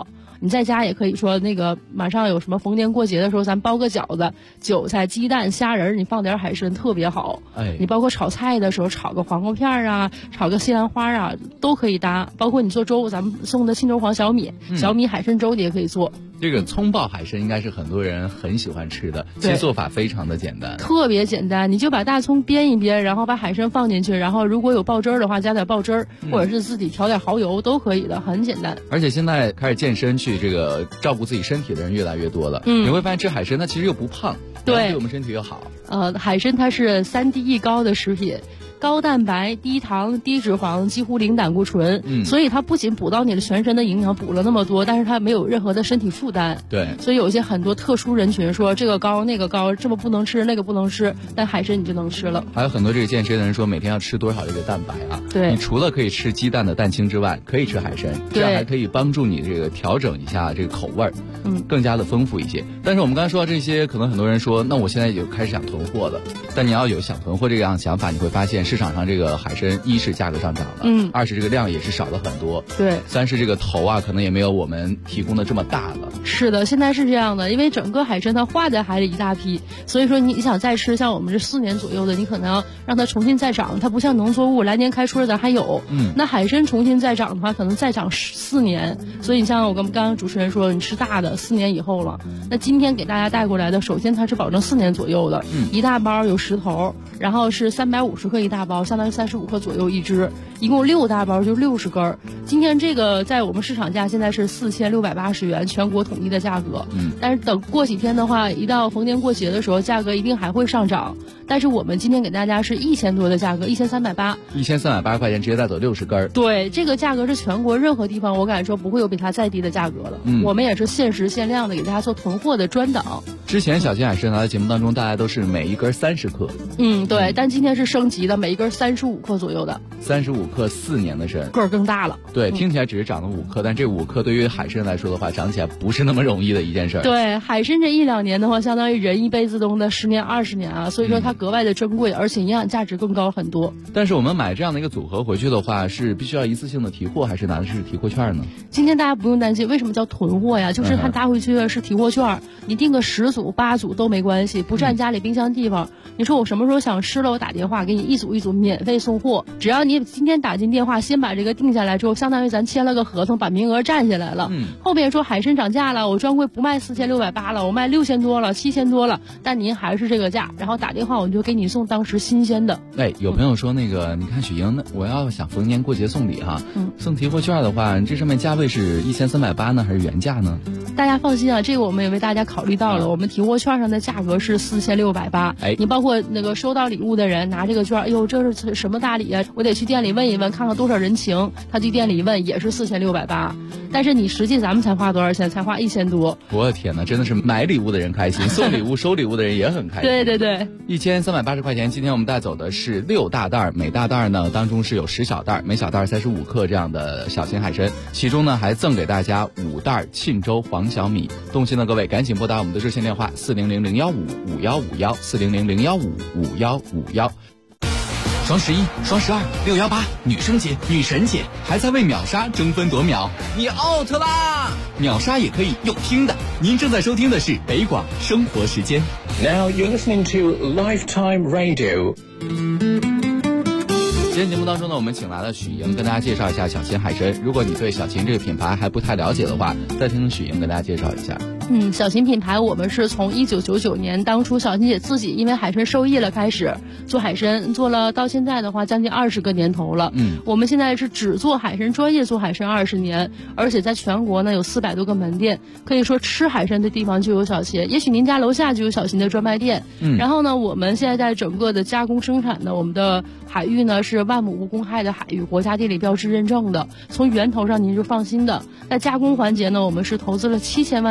你在家也可以说那个马上有什么逢年过节的时候，咱包个饺子，韭菜、鸡蛋、虾仁，你放点海参特别好。你包括炒菜的时候炒个黄瓜片啊，炒个西兰花啊，都可以搭。包括你做粥，咱们送的青州黄小米、小米海参粥你也可以做。 这个葱爆海参应该是很多人很喜欢吃的，其实做法非常的简单， 特别简单。你就把大葱煸一煸，然后把海参放进去，然后如果有爆汁儿的话，加点爆汁儿，或者是自己调点蚝油都可以的，很简单。 而且现在开始健身去这个照顾自己身体的人越来越多了，你会发现吃海参它其实又不胖，对我们身体又好。 海参它是3低1高的食品。高蛋白、低糖、低脂肪，几乎零胆固醇，所以它不仅补到你的全身的营养，补了那么多，但是它没有任何的身体负担。 对， 所以有一些很多特殊人群说这个高那个高，这么不能吃那个不能吃，但海参你就能吃了。 还有很多这个健身的人说每天要吃多少这个蛋白啊？ 对， 你除了可以吃鸡蛋的蛋清之外，可以吃海参，这样还可以帮助你这个调整一下这个口味儿，更加的丰富一些。但是我们刚才说到这些，可能很多人说，那我现在就开始想囤货了。但你要有想囤货这样想法，你会发现市场上这个海参一是价格上涨了，二是这个量也是少了很多， 对， 三是这个头啊可能也没有我们提供的这么大了。 是的，现在是这样的，因为整个海参它化在海里一大批，所以说你想再吃，像我们这4年左右的，你可能要让它重新再长，它不像农作物来年开春咱还有，那海参重新再长的话，可能再长4年，所以你像我刚刚主持人说，你吃大的4年以后了，那今天给大家带过来的，首先它是保证4年左右的，一大包有10头，然后是350克一大包，相当于35克左右一只，一共6大包就60根。今天这个在我们市场价现在是4680元，全国统一的价格。但是等过几天的话，一到逢年过节的时候，价格一定还会上涨。但是我们今天给大家是1000多的价格，1380，1380 块钱直接带走60根。 对，这个价格是全国任何地方我敢说不会有比它再低的价格了。我们也是限时限量的给大家做囤货的专档。 之前小金海参来的节目当中，大家都是每一根30克。 对，但今天是升级的，每一根35克左右的。 35克4年的参， 个儿更大了。 对，听起来只是长了5克，但这5克对于海参来说的话，长起来不是那么容易的一件事儿。 对，海参这1-2年的话，相当于人一辈子中的10年20年啊，所以说它格外的珍贵，而且营养价值更高很多。 但是我们买这样的一个组合回去的话，是必须要一次性的提货，还是拿的是提货券呢？ 今天大家不用担心，为什么叫囤货呀？就是它拿回去的是提货券，你订个10组8组都没关系，不占家里冰箱地方。你说我什么时候想吃了，我打电话给你一组一组免费送货，只要你今天打进电话，先把这个定下来之后，相当于咱签了个合同，把名额占下来了。后面说海参涨价了，我专柜不卖4680了，我卖6000多了，7000多了，但您还是这个价，然后打电话我们就给你送当时新鲜的。 有朋友说那个，你看许莹，那我要想逢年过节送礼哈，送提货券的话，这上面价位是1380呢，还是原价呢？ 大家放心啊，这个我们也为大家考虑到了，我们提货券上的价格是4680。你包括那个收到礼物的人拿这个券，哎呦，这是什么大礼啊？我得去店里问一问，看看多少人情。他去店里一问也是4680，但是你实际咱们才花多少钱？才花1000多。 我的天哪，真的是买礼物的人开心，送礼物收礼物的人也很开心。 对对对 ，1380块钱。今天我们带走的是6大袋，每大袋呢当中是有10小袋，每小袋35克这样的小型海参，其中呢还赠给大家5袋沁州黄小米。动心的各位赶紧拨打我们的热线电话400-015-5151，400-015-5151。双11、双12、618，女生节、女神节，还在为秒杀争分夺秒，你 out 啦！秒杀也可以用听的。您正在收听的是北广生活时间。 Now you're listening to Lifetime Radio。 今天节目当中呢，我们请来了许莹跟大家介绍一下小秦海参。如果你对小秦这个品牌还不太了解的话，再听许莹跟大家介绍一下。 小秦品牌我们是从1999年当初小秦姐自己因为海参受益了开始做海参，做了到现在的话将近20个年头了。我们现在是只做海参，专业做海参20年，而且在全国呢有400多个门店，可以说吃海参的地方就有小秦，也许您家楼下就有小秦的专卖店。然后呢，我们现在在整个的加工生产的我们的海域呢是万亩无公害的海域，国家地理标志认证的，从源头上您就放心的。在加工环节呢，我们是投资了7000万斤新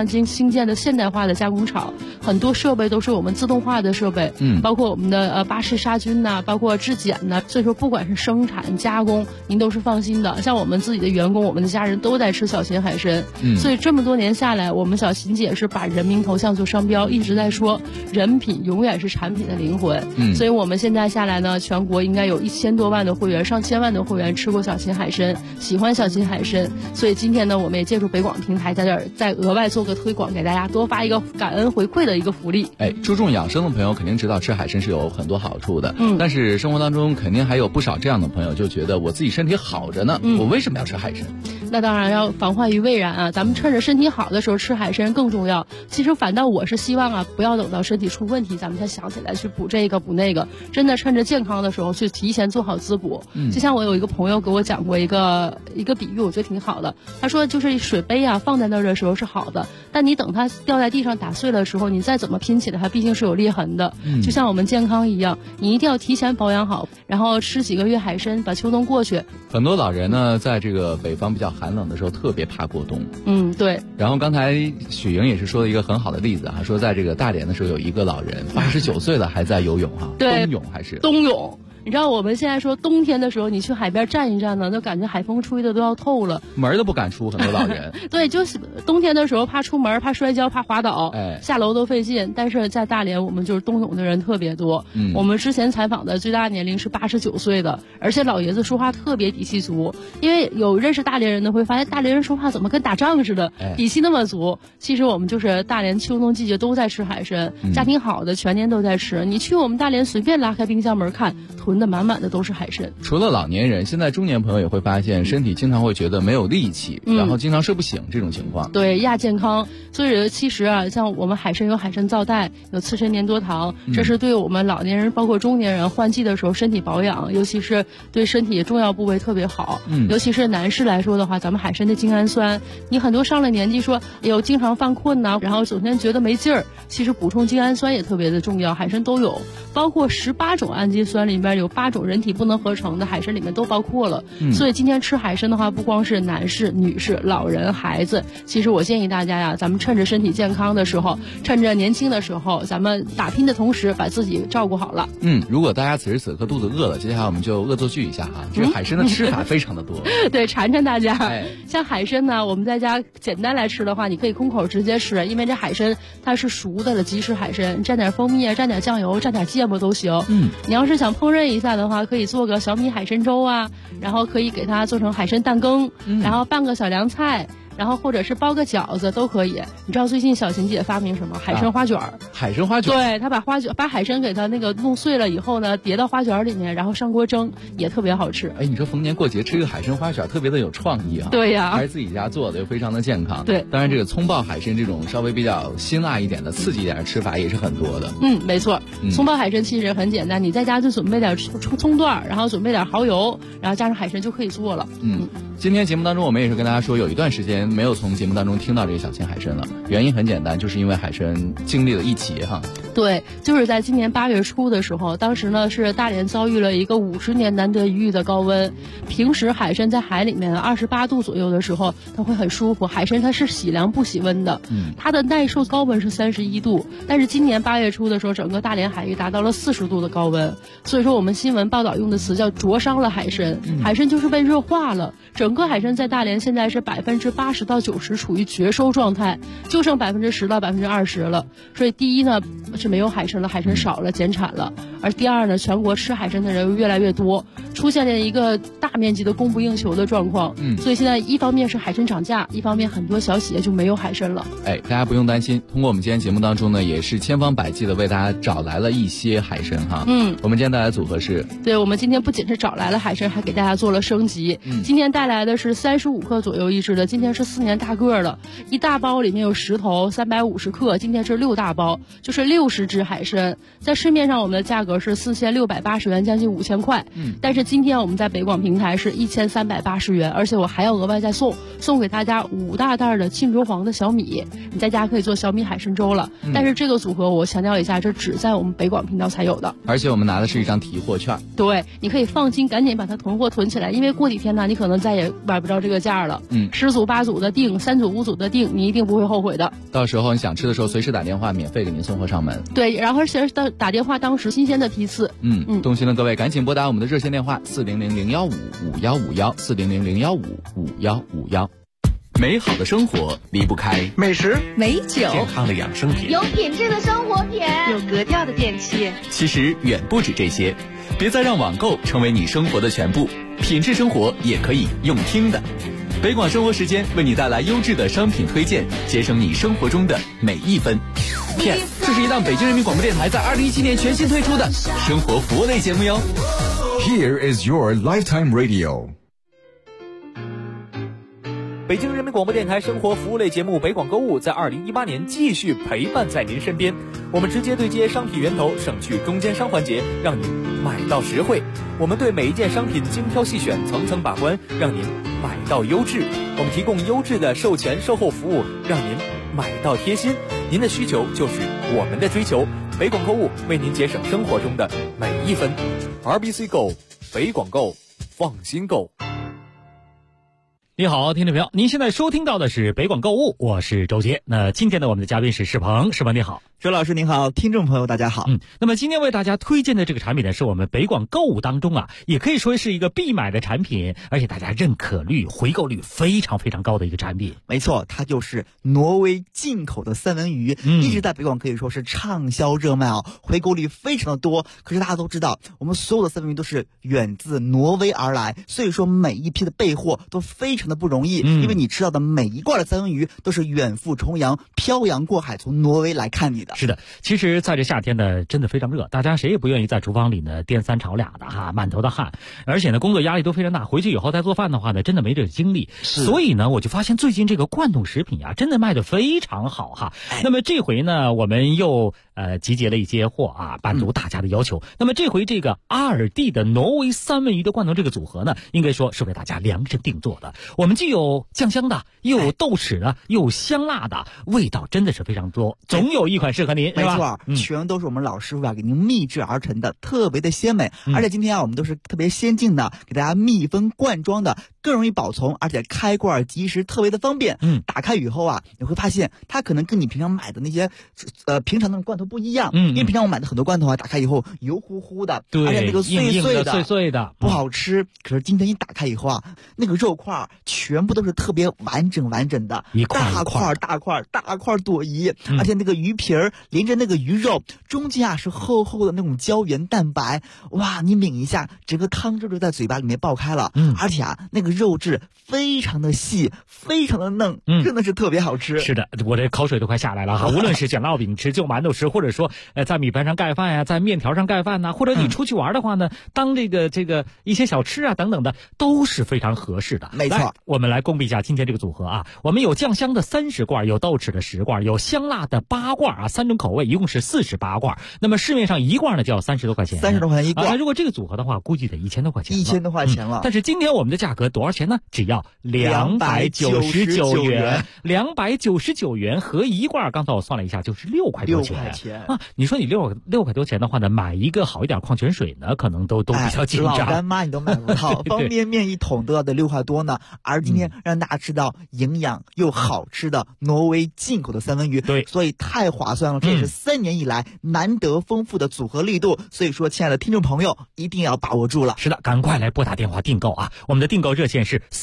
建的现代化的加工厂，很多设备都是我们自动化的设备，包括我们的巴氏杀菌呐，包括质检呐，所以说不管是生产加工，您都是放心的。像我们自己的员工，我们的家人都在吃小秦海参，所以这么多年下来，我们小秦姐是把人民头像做商标，一直在说人品永远是产品的灵魂。所以我们现在下来呢，全国应该有1000多万的会员，上千万的会员吃过小秦海参，喜欢小秦海参。所以今天呢，我们也借助北广平台在这儿再额外做个推广，给大家多发一个感恩回馈的一个福利。 注重养生的朋友肯定知道吃海参是有很多好处的，但是生活当中肯定还有不少这样的朋友就觉得我自己身体好着呢，我为什么要吃海参？ 那当然要防患于未然啊！咱们趁着身体好的时候吃海参更重要。其实反倒我是希望啊，不要等到身体出问题，咱们才想起来去补这个补那个。真的趁着健康的时候去提前做好滋补。就像我有一个朋友给我讲过一个比喻，我觉得挺好的。他说就是水杯啊放在那儿的时候是好的，但你等它掉在地上打碎了的时候，你再怎么拼起来，它毕竟是有裂痕的。就像我们健康一样，你一定要提前保养好，然后吃几个月海参，把秋冬过去。 很多老人呢，在这个北方比较寒冷的时候，特别怕过冬。 对。 然后刚才许莹也是说了一个很好的例子啊，说在这个大连的时候，有一个老人89岁了还在游泳哈， 对， 冬泳还是冬泳。你知道我们现在说冬天的时候，你去海边站一站呢，就感觉海风吹的都要透了， 门都不敢出，很多老人。 对，就是冬天的时候怕出门，怕摔跤，怕滑倒，下楼都费劲。但是在大连，我们就是冬泳的人特别多。我们之前采访的最大年龄是89岁的，而且老爷子说话特别底气足。因为有认识大连人的会发现，大连人说话怎么跟打仗似的，底气那么足。其实我们就是大连秋冬季节都在吃海参，家庭好的全年都在吃。你去我们大连随便拉开冰箱门看，囤的满满的都是海参。 除了老年人，现在中年朋友也会发现身体经常会觉得没有力气，然后经常睡不醒这种情况。 对，亚健康。所以其实啊，像我们海参有海参皂苷，有刺参粘多糖，这是对我们老年人包括中年人换季的时候身体保养，尤其是对身体重要部位特别好。尤其是男士来说的话，咱们海参的精氨酸，你很多上了年纪说哎呦经常犯困呐，然后整天觉得没劲儿，其实补充精氨酸也特别的重要，海参都有，包括18种氨基酸里面有8种人体不能合成的，海参里面都包括了。所以今天吃海参的话，不光是男士、女士、老人、孩子，其实我建议大家呀，咱们趁着身体健康的时候，趁着年轻的时候，咱们打拼的同时把自己照顾好了。 如果大家此时此刻肚子饿了，接下来我们就恶作剧一下啊，这个海参的吃法非常的多。 对，馋馋大家。像海参呢，我们在家简单来吃的话，你可以空口直接吃，因为这海参它是熟的了，即食海参，蘸点蜂蜜，蘸点酱油，蘸点芥末都行。你要是想烹饪一下的话，可以做个小米海参粥啊，然后可以给它做成海参蛋羹，然后拌个小凉菜，然后或者是包个饺子都可以。你知道最近小琴姐发明什么？海参花卷儿。 海参花卷？ 对，她把海参给它那个弄碎了以后呢，叠到花卷里面，然后上锅蒸，也特别好吃。 你说逢年过节吃一个海参花卷，特别的有创意啊。 对呀， 还是自己家做的，又非常的健康。 对， 当然这个葱爆海参这种稍微比较辛辣一点的、刺激一点的吃法也是很多的。 没错。葱爆海参其实很简单，你在家就准备点葱段，然后准备点蚝油，然后加上海参就可以做了。 今天节目当中我们也是跟大家说，有一段时间没有从节目当中听到这个小秦海参了，原因很简单，就是因为海参经历了一劫哈。 对，就是在今年8月初的时候，当时呢是大连遭遇了一个50年难得一遇的高温。平时海参在海里面28度左右的时候，它会很舒服。海参它是喜凉不喜温的，它的耐受高温是31度，但是今年8月初的时候，整个大连海域达到了40度的高温。所以说我们新闻报道用的词叫灼伤了海参，海参就是被热化了。整个海参在大连现在是80%到90%处于绝收状态，就剩10%到20%了。所以第一呢是没有海参了，海参少了，减产了。而第二呢，全国吃海参的人又越来越多，出现了一个大面积的供不应求的状况。所以现在一方面是海参涨价，一方面很多小企业就没有海参了。 大家不用担心，通过我们今天节目当中呢，也是千方百计的为大家找来了一些海参哈。我们今天带来的组合是， 对，我们今天不仅是找来了海参，还给大家做了升级。今天带来的是35克左右一只的，今天是4年大个的，一大包里面有10头，350克，今天是6大包，就是60只海参。在市面上我们的价格是4680元，将近5000块。但是今天我们在北广平台是1380元，而且我还要额外再送给大家5大袋的沁竹黄的小米，你在家可以做小米海参粥了。但是这个组合我强调一下，这只在我们北广频道才有的， 而且我们拿的是一张提货券。 对，你可以放心，赶紧把它囤货囤起来，因为过几天呢，你可能在再也买不着这个价了。10组8组的订，3组5组的订，你一定不会后悔的。 到时候你想吃的时候，随时打电话，免费给您送货上门。 对，然后而且打电话当时新鲜的批次。 动心的各位赶紧拨打我们的热线电话400-015-5151，400-015-5151。美好的生活离不开美食、 美酒、 健康的养生品， 有品质的生活品， 有格调的电器。 其实远不止这些，别再让网购成为你生活的全部，品质生活也可以用听的。北广生活时间为你带来优质的商品推荐，节省你生活中的每一分。PS， 这是一档北京人民广播电台在2017年全新推出的生活服务类节目哟。 Here is your lifetime radio。 北京人民广播电台生活服务类节目北广购物在2018年继续陪伴在您身边，我们直接对接商品源头，省去中间商环节，让您买到实惠。我们对每一件商品精挑细选，层层把关，让您买到优质。我们提供优质的售前售后服务，让您买到贴心。您的需求就是我们的追求，北广购物为您节省生活中的每一分。RBC Go， 北广购，放心购。 你好，听众朋友，您现在收听到的是北广购物，我是周杰。那今天呢，我们的嘉宾是世鹏，世鹏你好。 周老师您好，听众朋友大家好。 那么今天为大家推荐的这个产品呢，是我们北广购物当中也可以说是一个必买的产品，而且大家认可率、回购率非常非常高的一个产品。 没错，它就是挪威进口的三文鱼，一直在北广可以说是畅销热卖回购率非常的多。可是大家都知道，我们所有的三文鱼都是远自挪威而来，所以说每一批的备货都非常的不容易，因为你吃到的每一罐的三文鱼都是远赴重洋、漂洋过海从挪威来看你的。 是的，其实在这夏天呢，真的非常热，大家谁也不愿意在厨房里呢颠三炒俩的满头的汗，而且呢工作压力都非常大，回去以后再做饭的话呢，真的没这个精力。所以呢，我就发现最近这个罐头食品真的卖得非常好那么这回呢，我们又集结了一些货满足大家的要求。那么这回这个阿尔蒂的挪威三文鱼的罐头这个组合呢，应该说是为大家量身定做的。我们既有酱香的，又有豆豉的，又有香辣的，味道真的是非常多，总有一款适合您， 没错，全都是我们老师傅给您秘制而成的，特别的鲜美。而且今天我们都是特别先进的，给大家密封罐装的，更容易保存，而且开罐即食，特别的方便。打开以后你会发现它可能跟你平常买的那些平常的罐头不一样，因为平常我买的很多罐头打开以后油乎乎的， 对， 而且那个碎碎的不好吃。可是今天一打开以后那个肉块全部都是特别完整的， 一块大块朵颐，而且那个鱼皮儿连着那个鱼肉中间是厚厚的那种胶原蛋白，哇，你抿一下，整个汤汁就在嘴巴里面爆开了。而且那个肉质非常的细，非常的嫩，真的是特别好吃。 是的，我这口水都快下来了无论是卷烙饼吃、就馒头吃，或者说在米饭上盖饭在面条上盖饭或者你出去玩的话呢，当这个一些小吃等等的，都是非常合适的。 没错， 我们来公布一下今天这个组合我们有酱香的30罐，有豆豉的10罐，有香辣的8罐3种口味，一共是48罐。那么市面上一罐呢就要30多块钱 ，30多块钱一罐。 如果这个组合的话，估计得1000多块钱 ，1000多块钱了。 但是今天我们的价格多少钱呢？只要299元，299元合一罐。刚才我算了一下，就是6块多钱你说你6块多钱的话呢，买一个好一点矿泉水呢，可能都比较紧张。 老干妈你都买不到，方便面一桶都要得6块多呢。而今天让大家吃到营养又好吃的挪威进口的三文鱼， 对， 所以太划算了。这也是3年以来难得丰富的组合力度，所以说亲爱的听众朋友一定要把握住了。 是的，赶快来拨打电话订购我们的订购热线是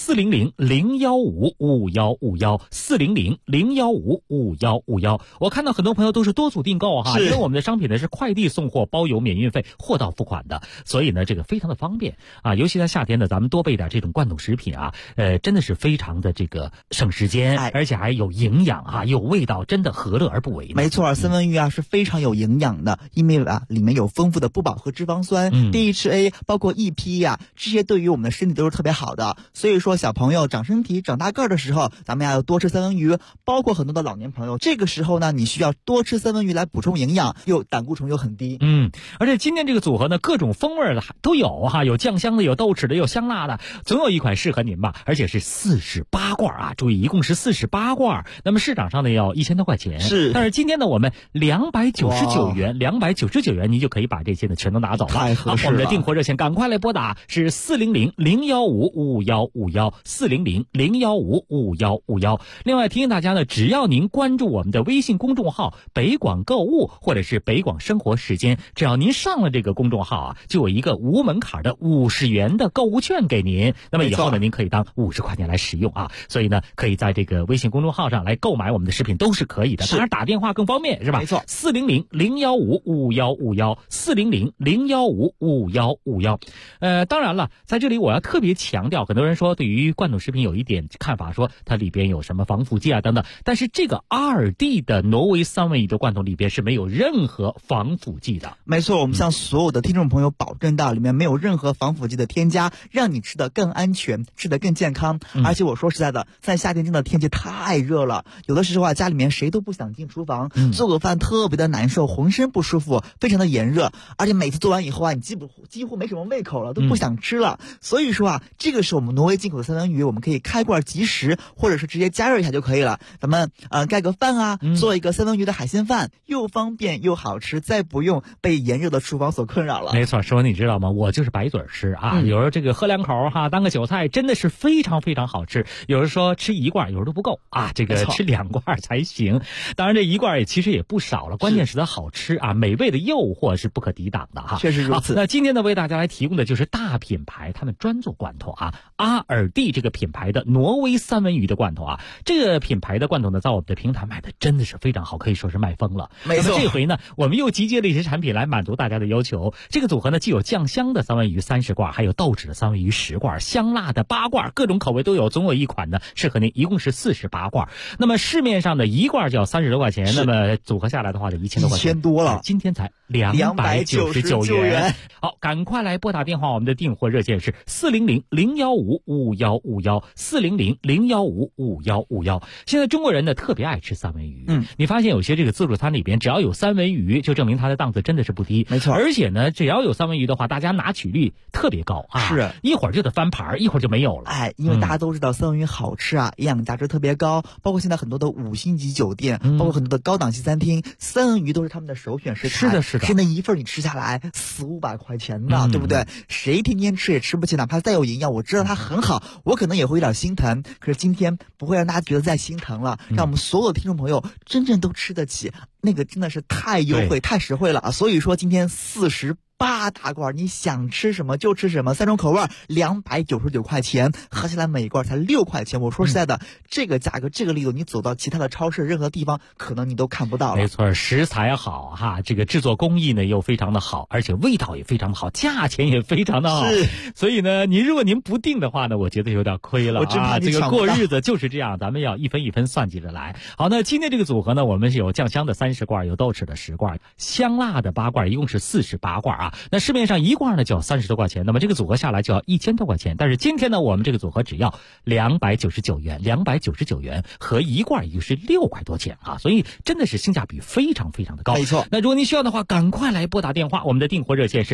400-015-5151，400-015-5151。我看到很多朋友都是多组订购因为我们的商品呢是快递送货，包邮免运费，货到付款的，所以呢这个非常的方便尤其在夏天呢，咱们多备点这种罐头食品真的是非常的这个省时间，而且还有营养有味道，真的何乐而不为呢？ 没错，三文鱼是非常有营养的，因为里面有丰富的不饱和脂肪酸、DHA， 包括 EPA 这些对于我们的身体都是特别好的。所以说小朋友长身体、长大个的时候，咱们要多吃三文鱼，包括很多的老年朋友，这个时候呢，你需要多吃三文鱼来补充营养，又胆固醇又很低。 而且今天这个组合呢，各种风味的都有有酱香的，有豆豉的，有香辣的，总有一款适合您吧。而且是48罐注意一共是48罐，那么市场上呢要1000多块钱。 是， 但是今天呢我们299元您就可以把这些呢全都拿走了。 太合适了。 我们的订货热线赶快来拨打是400-015-5151 ，400-015-5151。另外提醒大家呢，只要您关注我们的微信公众号北广购物或者是北广生活时间，只要您上了这个公众号啊，就有一个无门槛的50元的购物券给您。那么以后呢，您可以当50块钱来使用啊。所以呢，可以在这个微信公众号上来购买我们的食品都是可以的。当然打电话更方便是吧？ 没错 ，400-015-5151，400-015-5151。当然了，在这里我要特别强调，很多人说对于罐头食品有一点看法，说它里边有什么防腐剂啊等等，但是这个阿尔蒂的挪威三文鱼的罐头里边是没有任何防腐剂的。 没错，我们向所有的听众朋友保证到里面没有任何防腐剂的添加，让你吃得更安全，吃得更健康。而且我说实在的，在夏天真的天气太热了，有的时候啊，家里面谁都不想进厨房，做个饭特别的难受，浑身不舒服，非常的炎热，而且每次做完以后啊，你几乎没什么胃口了，都不想吃了。所以说啊，这个是我们挪威进口的三文鱼，我们可以开罐即食，或者是直接加热一下就可以了。咱们盖个饭啊，做一个三文鱼的海鲜饭，又方便又好吃，再不用被炎热的厨房所困扰了。 没错，师傅你知道吗？我就是白嘴吃啊，有时候这个喝两口哈，当个韭菜，真的是非常非常好吃。有人说吃一罐有时候都不够啊，这个吃2罐才行。当然这一罐其实也不少了，关键是它好吃啊，美味的诱惑是不可抵挡的哈。 确实如此。 那今天呢，为大家来提供的就是大品牌他们专做罐头啊，阿尔蒂这个品牌的挪威三文鱼的罐头啊，这个品牌的罐头呢，在我们的平台卖的真的是非常好，可以说是卖疯了。 没错。 那么这回呢，我们又集结了一些产品来满足大家的要求。这个组合呢，既有酱香的三文鱼30罐，还有豆豉的三文鱼10罐，香辣的8罐，各种口味都有，总有一款呢适合您，一共是48罐。那么市面上的一罐就要30多块钱，那么组合下来的话就1000多块钱， 1000多了， 今天才299元。好，赶快来拨打电话，我们的订货热线是400-015-5151，400-015-5151。现在中国人呢特别爱吃三文鱼，你发现有些这个自助餐里边只要有三文鱼，就证明它的档次真的是不低。 没错， 而且呢，只要有三文鱼的话，大家拿取率特别高啊， 是一会儿就得翻盘，一会儿就没有了。 因为大家都知道三文鱼好吃啊，营养价值特别高，包括现在很多的5星级酒店，包括很多的高档级餐厅，三文鱼都是他们的首选食材。 是的，是的， 是那一份你吃下来400-500块钱的，对不对？谁天天吃也吃不起，哪怕再有营养，我知道它很好，我可能也会有点心疼。可是今天不会让大家觉得再心疼了，让我们所有的听众朋友真正都吃得起，那个真的是太优惠、太实惠了啊！所以说今天48大罐，你想吃什么就吃什么，3种口味，299块钱，合起来每一罐才6块钱。我说实在的，这个价格、这个力度，你走到其他的超市、任何地方，可能你都看不到了。 没错，食材好哈，这个制作工艺呢又非常的好，而且味道也非常的好，价钱也非常的好。所以呢，如果您不定的话呢，我觉得有点亏了啊。这个过日子就是这样，咱们要一分一分算计着来。好，那今天这个组合呢，我们是有酱香的30罐，有豆豉的10罐，香辣的8罐，一共是48罐啊。那市面上一罐呢就要30多块钱，那么这个组合下来就要1000多块钱。但是今天呢，我们这个组合只要299元，299元和一罐也就是6块多钱啊，所以真的是性价比非常非常的高。 没错。 那如果您需要的话，赶快来拨打电话，我们的订货热线是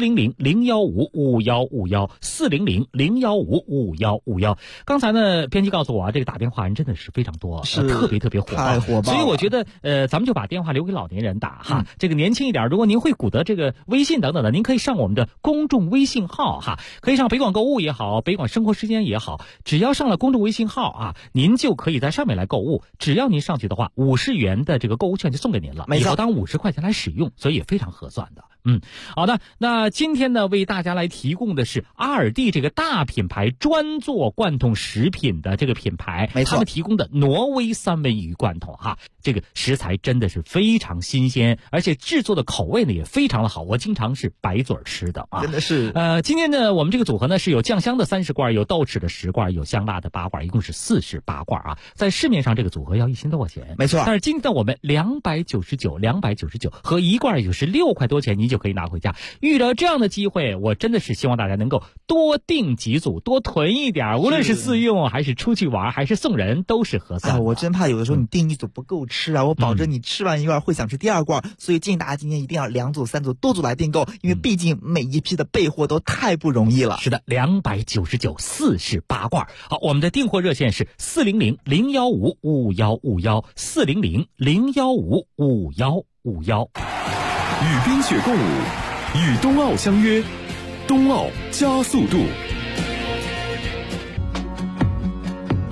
400-015-5151，400-015-5151。刚才呢，编辑告诉我啊，这个打电话人真的是非常多，特别火爆， 太火爆了。 所以我觉得咱们就把电话留给老年人打哈，这个年轻一点，如果您会鼓捣这个微信等等的，您可以上我们的公众微信号哈，可以上北广购物也好，北广生活时间也好，只要上了公众微信号啊，您就可以在上面来购物。只要您上去的话，50元的这个购物券就送给您了，以后当50块钱来使用，所以也非常合算的。好的，那今天呢，为大家来提供的是阿尔蒂这个大品牌专做罐头食品的这个品牌， 没错， 他们提供的挪威三文鱼罐头哈，这个食材真的是非常新鲜，而且制作的口味呢也非常的好，我经常是白嘴吃的啊， 真的是。 今天呢，我们这个组合呢是有酱香的30罐，有豆豉的10罐，有香辣的8罐，一共是48罐啊。在市面上这个组合要1000多块钱， 没错。 但是今天我们299和一罐也就是6块多钱，您就可以拿回家。遇到这样的机会，我真的是希望大家能够多订几组，多囤一点，无论是自用还是出去玩还是送人，都是合算的。 我真怕有的时候你订一组不够吃啊，我保证你吃完一罐会想吃第2罐，所以建议大家今天一定要2组、3组多组来订购，因为毕竟每一批的备货都太不容易了。 是的，299，48罐。好，我们的订货热线是400-015-5151，400-015-5151。 与冰雪共舞，与冬奥相约，冬奥加速度。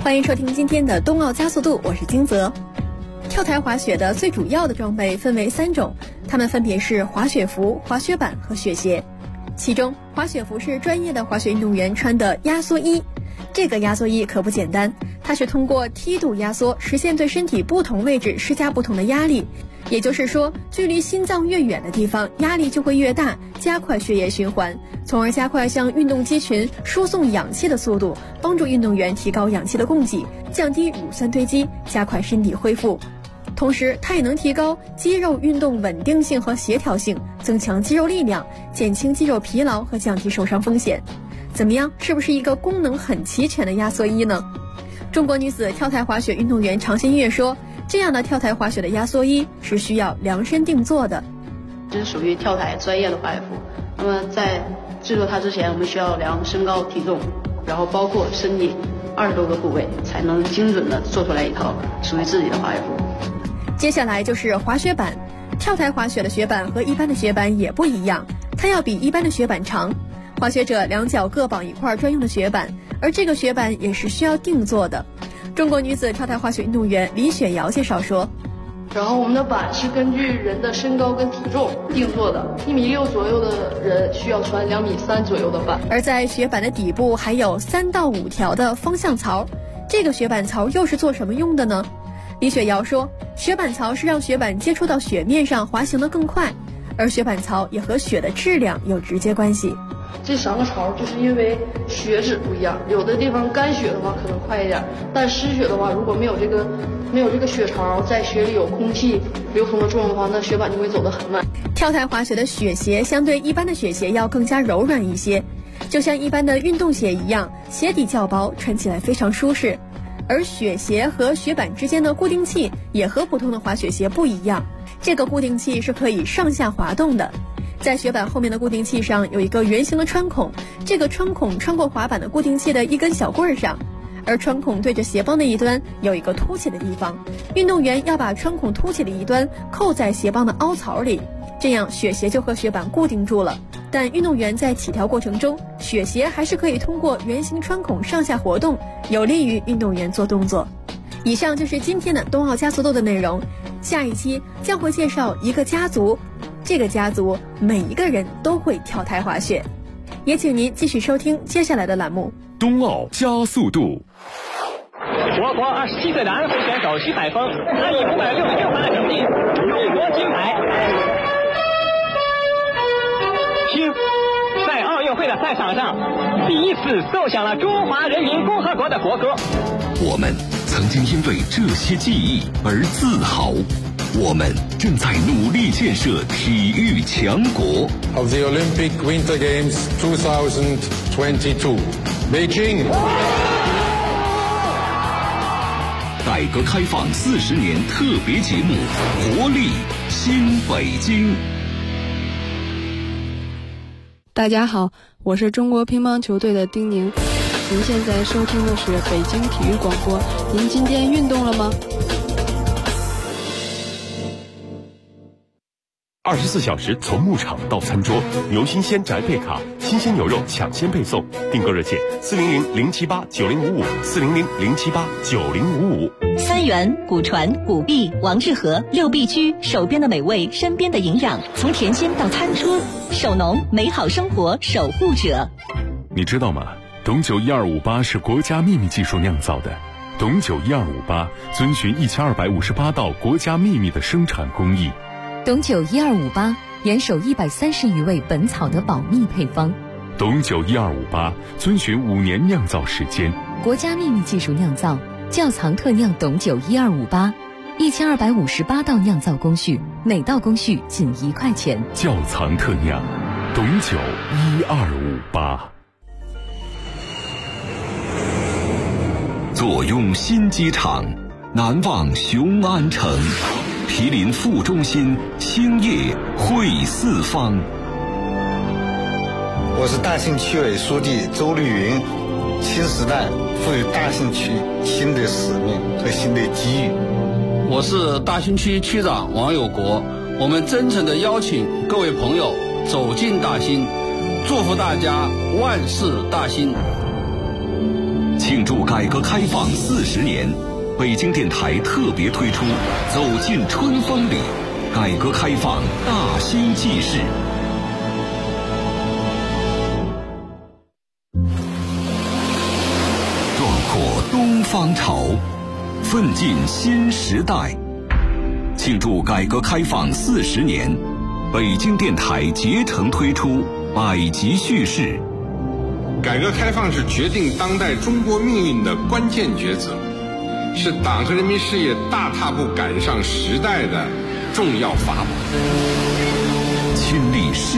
欢迎收听今天的冬奥加速度，我是金泽。跳台滑雪的最主要的装备分为3种，它们分别是滑雪服、滑雪板和雪鞋。其中，滑雪服是专业的滑雪运动员穿的压缩衣。这个压缩衣可不简单，它是通过梯度压缩实现对身体不同位置施加不同的压力。也就是说，距离心脏越远的地方，压力就会越大，加快血液循环，从而加快向运动肌群输送氧气的速度，帮助运动员提高氧气的供给，降低乳酸堆积，加快身体恢复。同时，它也能提高肌肉运动稳定性和协调性，增强肌肉力量，减轻肌肉疲劳和降低受伤风险。怎么样，是不是一个功能很齐全的压缩衣呢？中国女子跳台滑雪运动员常新月说，这样的跳台滑雪的压缩衣是需要量身定做的。 这是属于跳台专业的滑雪服，那么在制作它之前，我们需要量身高体重，然后包括身体20多个部位，才能精准的做出来一套属于自己的滑雪服。 接下来就是滑雪板。跳台滑雪的雪板和一般的雪板也不一样，它要比一般的雪板长。滑雪者2脚各绑一块专用的雪板，而这个雪板也是需要定做的。中国女子跳台滑雪运动员李雪瑶介绍说， 然后我们的板是根据人的身高跟体重定做的，1.6米左右的人需要穿2.3米左右的板。 而在雪板的底部还有3到5条的方向槽，这个雪板槽又是做什么用的呢？李雪瑶说，雪板槽是让雪板接触到雪面上滑行得更快，而雪板槽也和雪的质量有直接关系。 这3个槽就是因为雪质不一样，有的地方干雪的话可能快一点，但湿雪的话，如果没有这个雪槽，在雪里有空气流通的作用的话，那雪板就会走得很慢。 跳台滑雪的雪鞋相对一般的雪鞋要更加柔软一些，就像一般的运动鞋一样，鞋底较薄，穿起来非常舒适。而雪鞋和雪板之间的固定器也和普通的滑雪鞋不一样，这个固定器是可以上下滑动的。在雪板后面的固定器上有一个圆形的穿孔，这个穿孔穿过滑板的固定器的一根小棍上，而穿孔对着鞋帮的一端有一个凸起的地方，运动员要把穿孔凸起的一端扣在鞋帮的凹槽里，这样雪鞋就和雪板固定住了。但运动员在起跳过程中，雪鞋还是可以通过圆形穿孔上下活动，有利于运动员做动作。以上就是今天的冬奥加速度的内容，下一期将会介绍一个家族，这个家族每一个人都会跳台滑雪。也请您继续收听接下来的栏目冬奥加速度。 我国27岁的安徽选手徐海峰，他以566分的成绩荣获金牌。听，在奥运会的赛场上，第一次奏响了中华人民共和国的国歌。 我们曾经因为这些记忆而自豪，我们正在努力建设体育强国。 Of the Olympic Winter Games 2022, Beijing. 改革开放40年特别节目，活力新北京。 大家好，我是中国乒乓球队的丁宁。您现在收听的是北京体育广播。您今天运动了吗 ？24小时从牧场到餐桌，牛新鲜宅配卡，新鲜牛肉抢先配送。订购热线：400-078-9055，400-078-9055。 三元、古传、古碧、王致和6必居，手边的美味，身边的营养，从甜心到餐桌，手农美好生活守护者。 你知道吗？董酒1258是国家秘密技术酿造的。董酒1258遵循1258道国家秘密的生产工艺。 董酒1258严守130余味本草的保密配方。 董酒1258遵循5年酿造时间， 国家秘密技术酿造，窖藏特酿董酒1258，1258道酿造工序，每道工序仅1块钱。 窖藏特酿，董酒1258。坐拥新机场，难忘雄安城。毗邻副中心，兴业汇四方。 我是大兴区委书记周绿云。新时代赋予大兴区新的使命和新的机遇。 我是大兴区区长王有国。我们真诚地邀请各位朋友走进大兴，祝福大家万事大兴。 庆祝改革开放40年，北京电台特别推出《走进春风里》，改革开放大兴纪事。壮阔东方潮，奋进新时代。庆祝改革开放40年，北京电台竭诚推出百集叙事。 改革开放是决定当代中国命运的关键抉择，是党和人民事业大踏步赶上时代的重要法宝。 亲历